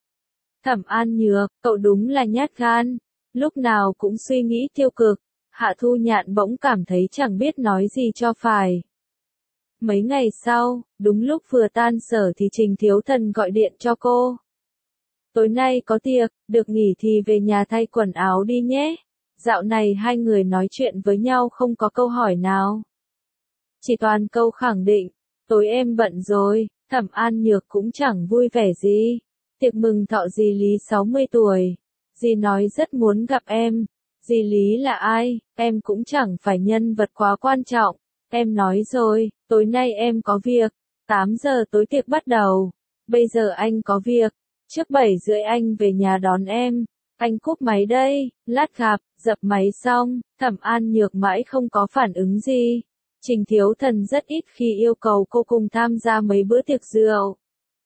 Thẩm An Nhược, cậu đúng là nhát gan, lúc nào cũng suy nghĩ tiêu cực. Hạ Thu Nhạn bỗng cảm thấy chẳng biết nói gì cho phải. Mấy ngày sau, đúng lúc vừa tan sở thì Trình Thiếu Thần gọi điện cho cô. Tối nay có tiệc, được nghỉ thì về nhà thay quần áo đi nhé. Dạo này hai người nói chuyện với nhau không có câu hỏi nào. Chỉ toàn câu khẳng định, tối em bận rồi. Thẩm An Nhược cũng chẳng vui vẻ gì. Tiệc mừng thọ dì Lý 60 tuổi. Dì nói rất muốn gặp em. Dì Lý là ai, em cũng chẳng phải nhân vật quá quan trọng. Em nói rồi, tối nay em có việc. 8 giờ tối tiệc bắt đầu. Bây giờ anh có việc. Trước 7 rưỡi anh về nhà đón em. Anh cúp máy đây, lát gặp. Dập máy xong, Thẩm An Nhược mãi không có phản ứng gì. Trình Thiếu Thần rất ít khi yêu cầu cô cùng tham gia mấy bữa tiệc rượu.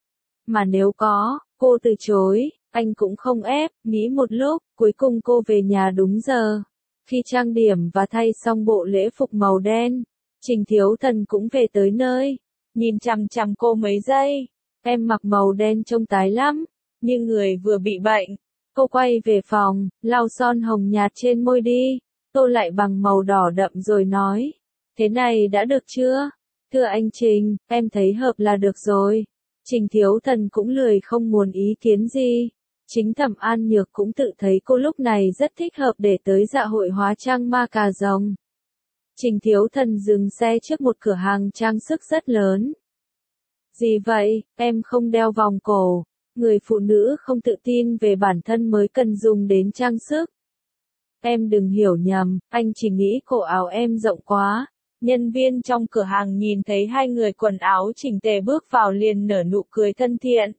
Mà nếu có, cô từ chối, anh cũng không ép, nghĩ một lúc, cuối cùng cô về nhà đúng giờ. Khi trang điểm và thay xong bộ lễ phục màu đen, Trình Thiếu Thần cũng về tới nơi, nhìn chằm chằm cô mấy giây. Em mặc màu đen trông tái lắm, như người vừa bị bệnh. Cô quay về phòng, lau son hồng nhạt trên môi đi, tô lại bằng màu đỏ đậm rồi nói. Thế này đã được chưa? Thưa anh Trình, em thấy hợp là được rồi. Trình Thiếu Thần cũng lười không muốn ý kiến gì. Chính Thẩm An Nhược cũng tự thấy cô lúc này rất thích hợp để tới dạ hội hóa trang ma cà rồng. Trình Thiếu Thần dừng xe trước một cửa hàng trang sức rất lớn. Gì vậy, em không đeo vòng cổ. Người phụ nữ không tự tin về bản thân mới cần dùng đến trang sức. Em đừng hiểu nhầm, anh chỉ nghĩ cổ áo em rộng quá. Nhân viên trong cửa hàng nhìn thấy hai người quần áo chỉnh tề bước vào liền nở nụ cười thân thiện.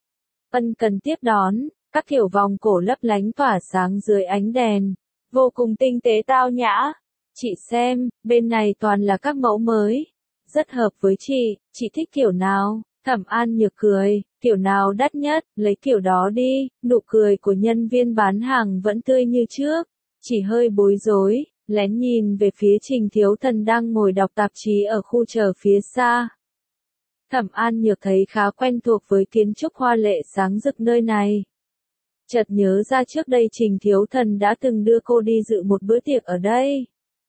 Ân cần tiếp đón, các kiểu vòng cổ lấp lánh tỏa sáng dưới ánh đèn. Vô cùng tinh tế tao nhã. Chị xem, bên này toàn là các mẫu mới. Rất hợp với chị thích kiểu nào? Thẩm An Nhược cười, kiểu nào đắt nhất, lấy kiểu đó đi. Nụ cười của nhân viên bán hàng vẫn tươi như trước. Chỉ hơi bối rối, lén nhìn về phía Trình Thiếu Thần đang ngồi đọc tạp chí ở khu chờ phía xa. Thẩm An Nhược thấy khá quen thuộc với kiến trúc hoa lệ sáng rực nơi này. Chợt nhớ ra trước đây Trình Thiếu Thần đã từng đưa cô đi dự một bữa tiệc ở đây.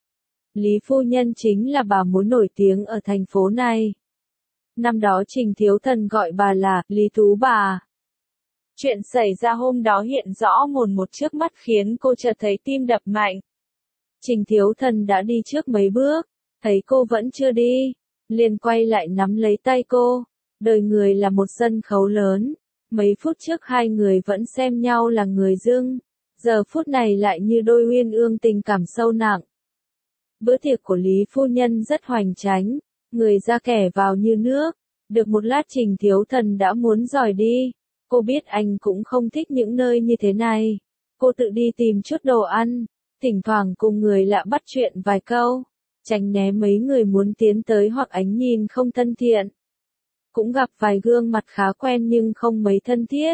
Lý phu nhân chính là bà mối nổi tiếng ở thành phố này. Năm đó Trình Thiếu Thần gọi bà là Lý Tú bà. Chuyện xảy ra hôm đó hiện rõ mồn một trước mắt khiến cô chợt thấy tim đập mạnh. Trình Thiếu Thần đã đi trước mấy bước, thấy cô vẫn chưa đi, liền quay lại nắm lấy tay cô. Đời người là một sân khấu lớn, mấy phút trước hai người vẫn xem nhau là người dưng, giờ phút này lại như đôi uyên ương tình cảm sâu nặng. Bữa tiệc của Lý phu nhân rất hoành tráng, người ra kẻ vào như nước, được một lát Trình Thiếu Thần đã muốn rời đi. Cô biết anh cũng không thích những nơi như thế này. Cô tự đi tìm chút đồ ăn, thỉnh thoảng cùng người lạ bắt chuyện vài câu, tránh né mấy người muốn tiến tới hoặc ánh nhìn không thân thiện. Cũng gặp vài gương mặt khá quen nhưng không mấy thân thiết.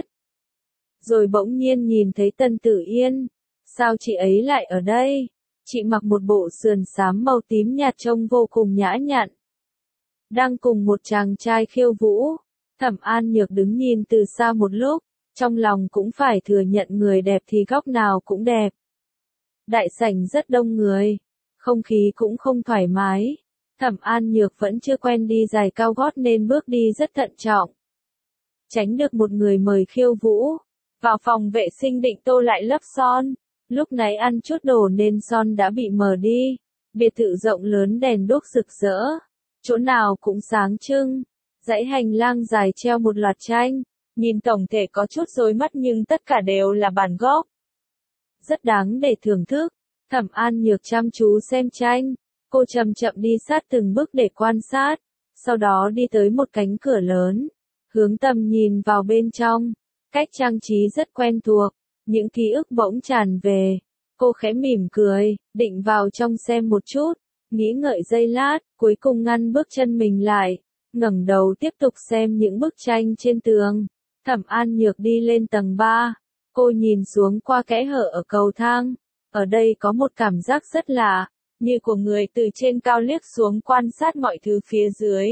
Rồi bỗng nhiên nhìn thấy Tân Tử Yên. Sao chị ấy lại ở đây? Chị mặc một bộ sườn xám màu tím nhạt trông vô cùng nhã nhặn. Đang cùng một chàng trai khiêu vũ. Thẩm An Nhược đứng nhìn từ xa một lúc, trong lòng cũng phải thừa nhận người đẹp thì góc nào cũng đẹp. Đại sảnh rất đông người, không khí cũng không thoải mái. Thẩm An Nhược vẫn chưa quen đi giày cao gót nên bước đi rất thận trọng. Tránh được một người mời khiêu vũ. Vào phòng vệ sinh định tô lại lớp son. Lúc nãy ăn chút đồ nên son đã bị mờ đi. Biệt thự rộng lớn đèn đuốc rực rỡ. Chỗ nào cũng sáng trưng. Dãy hành lang dài treo một loạt tranh. Nhìn tổng thể có chút rối mắt nhưng tất cả đều là bản gốc. Rất đáng để thưởng thức. Thẩm An Nhược chăm chú xem tranh. Cô chậm chậm đi sát từng bước để quan sát. Sau đó đi tới một cánh cửa lớn. Hướng tầm nhìn vào bên trong. Cách trang trí rất quen thuộc. Những ký ức bỗng tràn về. Cô khẽ mỉm cười, định vào trong xem một chút. Nghĩ ngợi giây lát, cuối cùng ngăn bước chân mình lại. Ngẩng đầu tiếp tục xem những bức tranh trên tường. Thẩm An Nhược đi lên tầng 3. Cô nhìn xuống qua kẽ hở ở cầu thang. Ở đây có một cảm giác rất lạ, như của người từ trên cao liếc xuống quan sát mọi thứ phía dưới.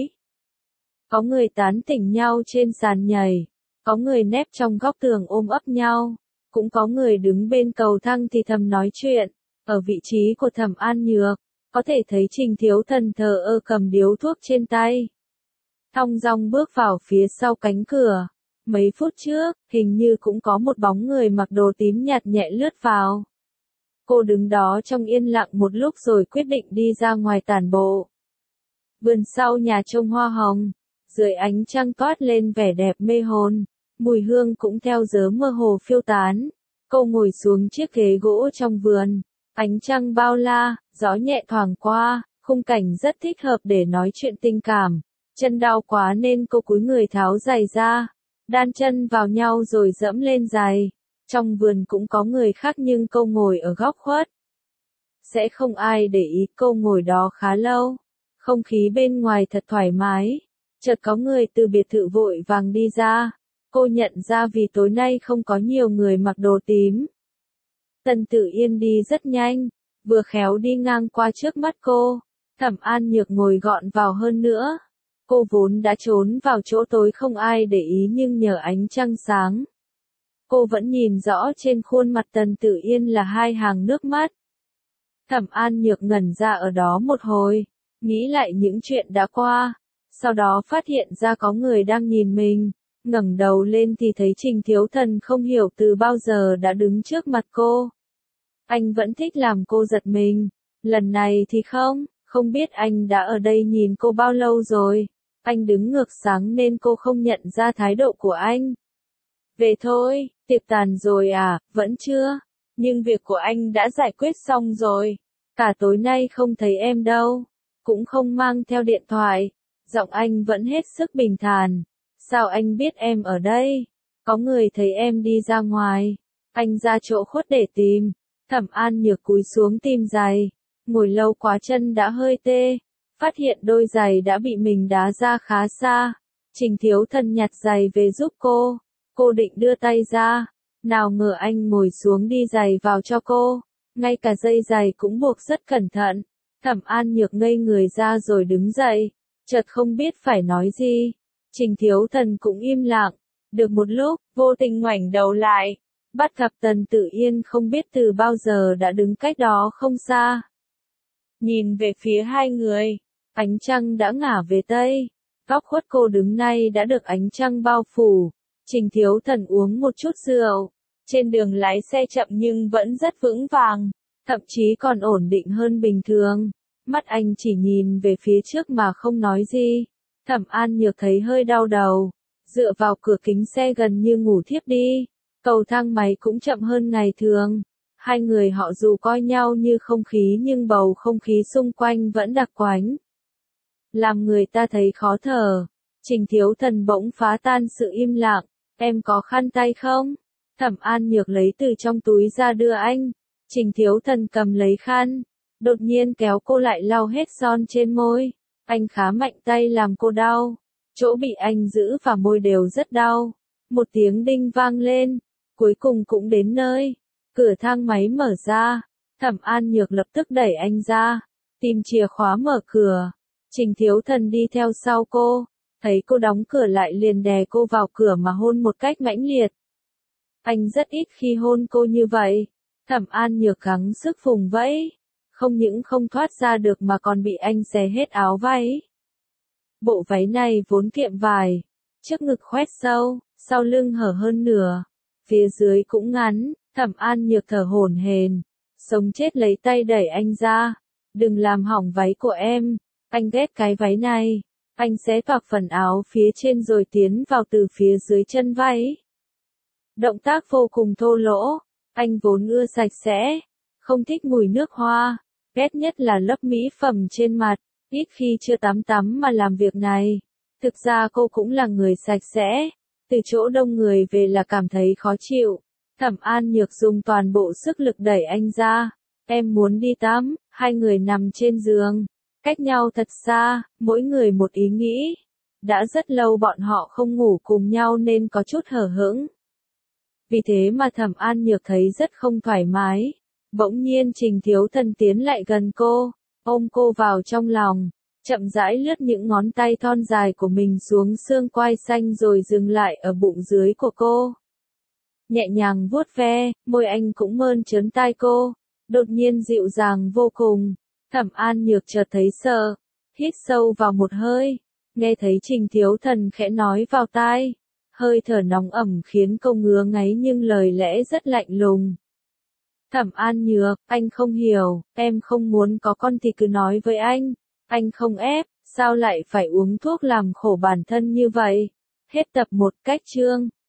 Có người tán tỉnh nhau trên sàn nhảy, có người nép trong góc tường ôm ấp nhau, cũng có người đứng bên cầu thang thì thầm nói chuyện. Ở vị trí của Thẩm An Nhược, có thể thấy Trình Thiếu Thần thờ ơ cầm điếu thuốc trên tay. Thong dong bước vào phía sau cánh cửa. Mấy phút trước, hình như cũng có một bóng người mặc đồ tím nhạt nhẹ lướt vào. Cô đứng đó trong yên lặng một lúc rồi quyết định đi ra ngoài tản bộ. Vườn sau nhà trông hoa hồng, dưới ánh trăng toát lên vẻ đẹp mê hồn, mùi hương cũng theo gió mơ hồ phiêu tán. Cô ngồi xuống chiếc ghế gỗ trong vườn, ánh trăng bao la, gió nhẹ thoảng qua, khung cảnh rất thích hợp để nói chuyện tình cảm. Chân đau quá nên cô cúi người tháo giày ra, đan chân vào nhau rồi dẫm lên giày. Trong vườn cũng có người khác nhưng cô ngồi ở góc khuất. Sẽ không ai để ý, cô ngồi đó khá lâu. Không khí bên ngoài thật thoải mái. Chợt có người từ biệt thự vội vàng đi ra. Cô nhận ra vì tối nay không có nhiều người mặc đồ tím. Tần Tử Yên đi rất nhanh, vừa khéo đi ngang qua trước mắt cô. Thẩm An Nhược ngồi gọn vào hơn nữa. Cô vốn đã trốn vào chỗ tối không ai để ý nhưng nhờ ánh trăng sáng. Cô vẫn nhìn rõ trên khuôn mặt Tần Tử Yên là hai hàng nước mắt. Thẩm An Nhược ngẩn ra ở đó một hồi, nghĩ lại những chuyện đã qua. Sau đó phát hiện ra có người đang nhìn mình, ngẩng đầu lên thì thấy Trình Thiếu Thần không hiểu từ bao giờ đã đứng trước mặt cô. Anh vẫn thích làm cô giật mình, lần này thì không biết anh đã ở đây nhìn cô bao lâu rồi. Anh đứng ngược sáng nên cô không nhận ra thái độ của anh. Về thôi, tiệc tàn rồi à, vẫn chưa, nhưng việc của anh đã giải quyết xong rồi. Cả tối nay không thấy em đâu, cũng không mang theo điện thoại. Giọng anh vẫn hết sức bình thản. Sao anh biết em ở đây? Có người thấy em đi ra ngoài. Anh ra chỗ khuất để tìm. Thẩm An Nhược cúi xuống tìm giày. Ngồi lâu quá chân đã hơi tê. Phát hiện đôi giày đã bị mình đá ra khá xa. Trình Thiếu Thần nhặt giày về giúp cô. Cô định đưa tay ra. Nào ngờ anh ngồi xuống đi giày vào cho cô. Ngay cả dây giày cũng buộc rất cẩn thận. Thẩm An Nhược ngây người ra rồi đứng dậy. Chợt không biết phải nói gì. Trình Thiếu Thần cũng im lặng. Được một lúc, vô tình ngoảnh đầu lại. Bắt gặp Tần Tử Yên không biết từ bao giờ đã đứng cách đó không xa. Nhìn về phía hai người. Ánh trăng đã ngả về Tây. Góc khuất cô đứng nay đã được ánh trăng bao phủ. Trình Thiếu Thần uống một chút rượu. Trên đường lái xe chậm nhưng vẫn rất vững vàng. Thậm chí còn ổn định hơn bình thường. Mắt anh chỉ nhìn về phía trước mà không nói gì. Thẩm An Nhược thấy hơi đau đầu. Dựa vào cửa kính xe gần như ngủ thiếp đi. Cầu thang máy cũng chậm hơn ngày thường. Hai người họ dù coi nhau như không khí nhưng bầu không khí xung quanh vẫn đặc quánh. Làm người ta thấy khó thở. Trình Thiếu Thần bỗng phá tan sự im lặng. Em có khăn tay không? Thẩm An Nhược lấy từ trong túi ra đưa anh. Trình Thiếu Thần cầm lấy khăn. Đột nhiên kéo cô lại lau hết son trên môi. Anh khá mạnh tay làm cô đau. Chỗ bị anh giữ và môi đều rất đau. Một tiếng đinh vang lên. Cuối cùng cũng đến nơi. Cửa thang máy mở ra. Thẩm An Nhược lập tức đẩy anh ra. Tìm chìa khóa mở cửa. Trình Thiếu Thần đi theo sau cô. Thấy cô đóng cửa lại liền đè cô vào cửa mà hôn một cách mãnh liệt. Anh rất ít khi hôn cô như vậy. Thẩm An Nhược gắng sức vùng vẫy. Không những không thoát ra được mà còn bị anh xé hết áo váy. Bộ váy này vốn kiệm vải. Trước ngực khoét sâu, sau lưng hở hơn nửa. Phía dưới cũng ngắn. Thẩm An Nhược thở hổn hển. Sống chết lấy tay đẩy anh ra. Đừng làm hỏng váy của em. Anh ghét cái váy này. Anh xé toạc phần áo phía trên rồi tiến vào từ phía dưới chân váy. Động tác vô cùng thô lỗ, anh vốn ưa sạch sẽ, không thích mùi nước hoa, ghét nhất là lớp mỹ phẩm trên mặt, ít khi chưa tắm mà làm việc này. Thực ra cô cũng là người sạch sẽ, từ chỗ đông người về là cảm thấy khó chịu. Thẩm An Nhược dùng toàn bộ sức lực đẩy anh ra. Em muốn đi tắm, hai người nằm trên giường, cách nhau thật xa, mỗi người một ý nghĩ. Đã rất lâu bọn họ không ngủ cùng nhau nên có chút hở hững. Vì thế mà Thẩm An Nhược thấy rất không thoải mái. Bỗng nhiên Trình Thiếu Thần tiến lại gần cô, ôm cô vào trong lòng, chậm rãi lướt những ngón tay thon dài của mình xuống xương quai xanh rồi dừng lại ở bụng dưới của cô. Nhẹ nhàng vuốt ve, môi anh cũng mơn trớn tai cô, đột nhiên dịu dàng vô cùng. Thẩm An Nhược chợt thấy sợ, hít sâu vào một hơi, nghe thấy Trình Thiếu Thần khẽ nói vào tai. Hơi thở nóng ẩm khiến cô ngứa ngáy nhưng lời lẽ rất lạnh lùng. Thẩm An Nhược, anh không hiểu, em không muốn có con thì cứ nói với anh không ép, sao lại phải uống thuốc làm khổ bản thân như vậy. Hết tập 1 cách chương.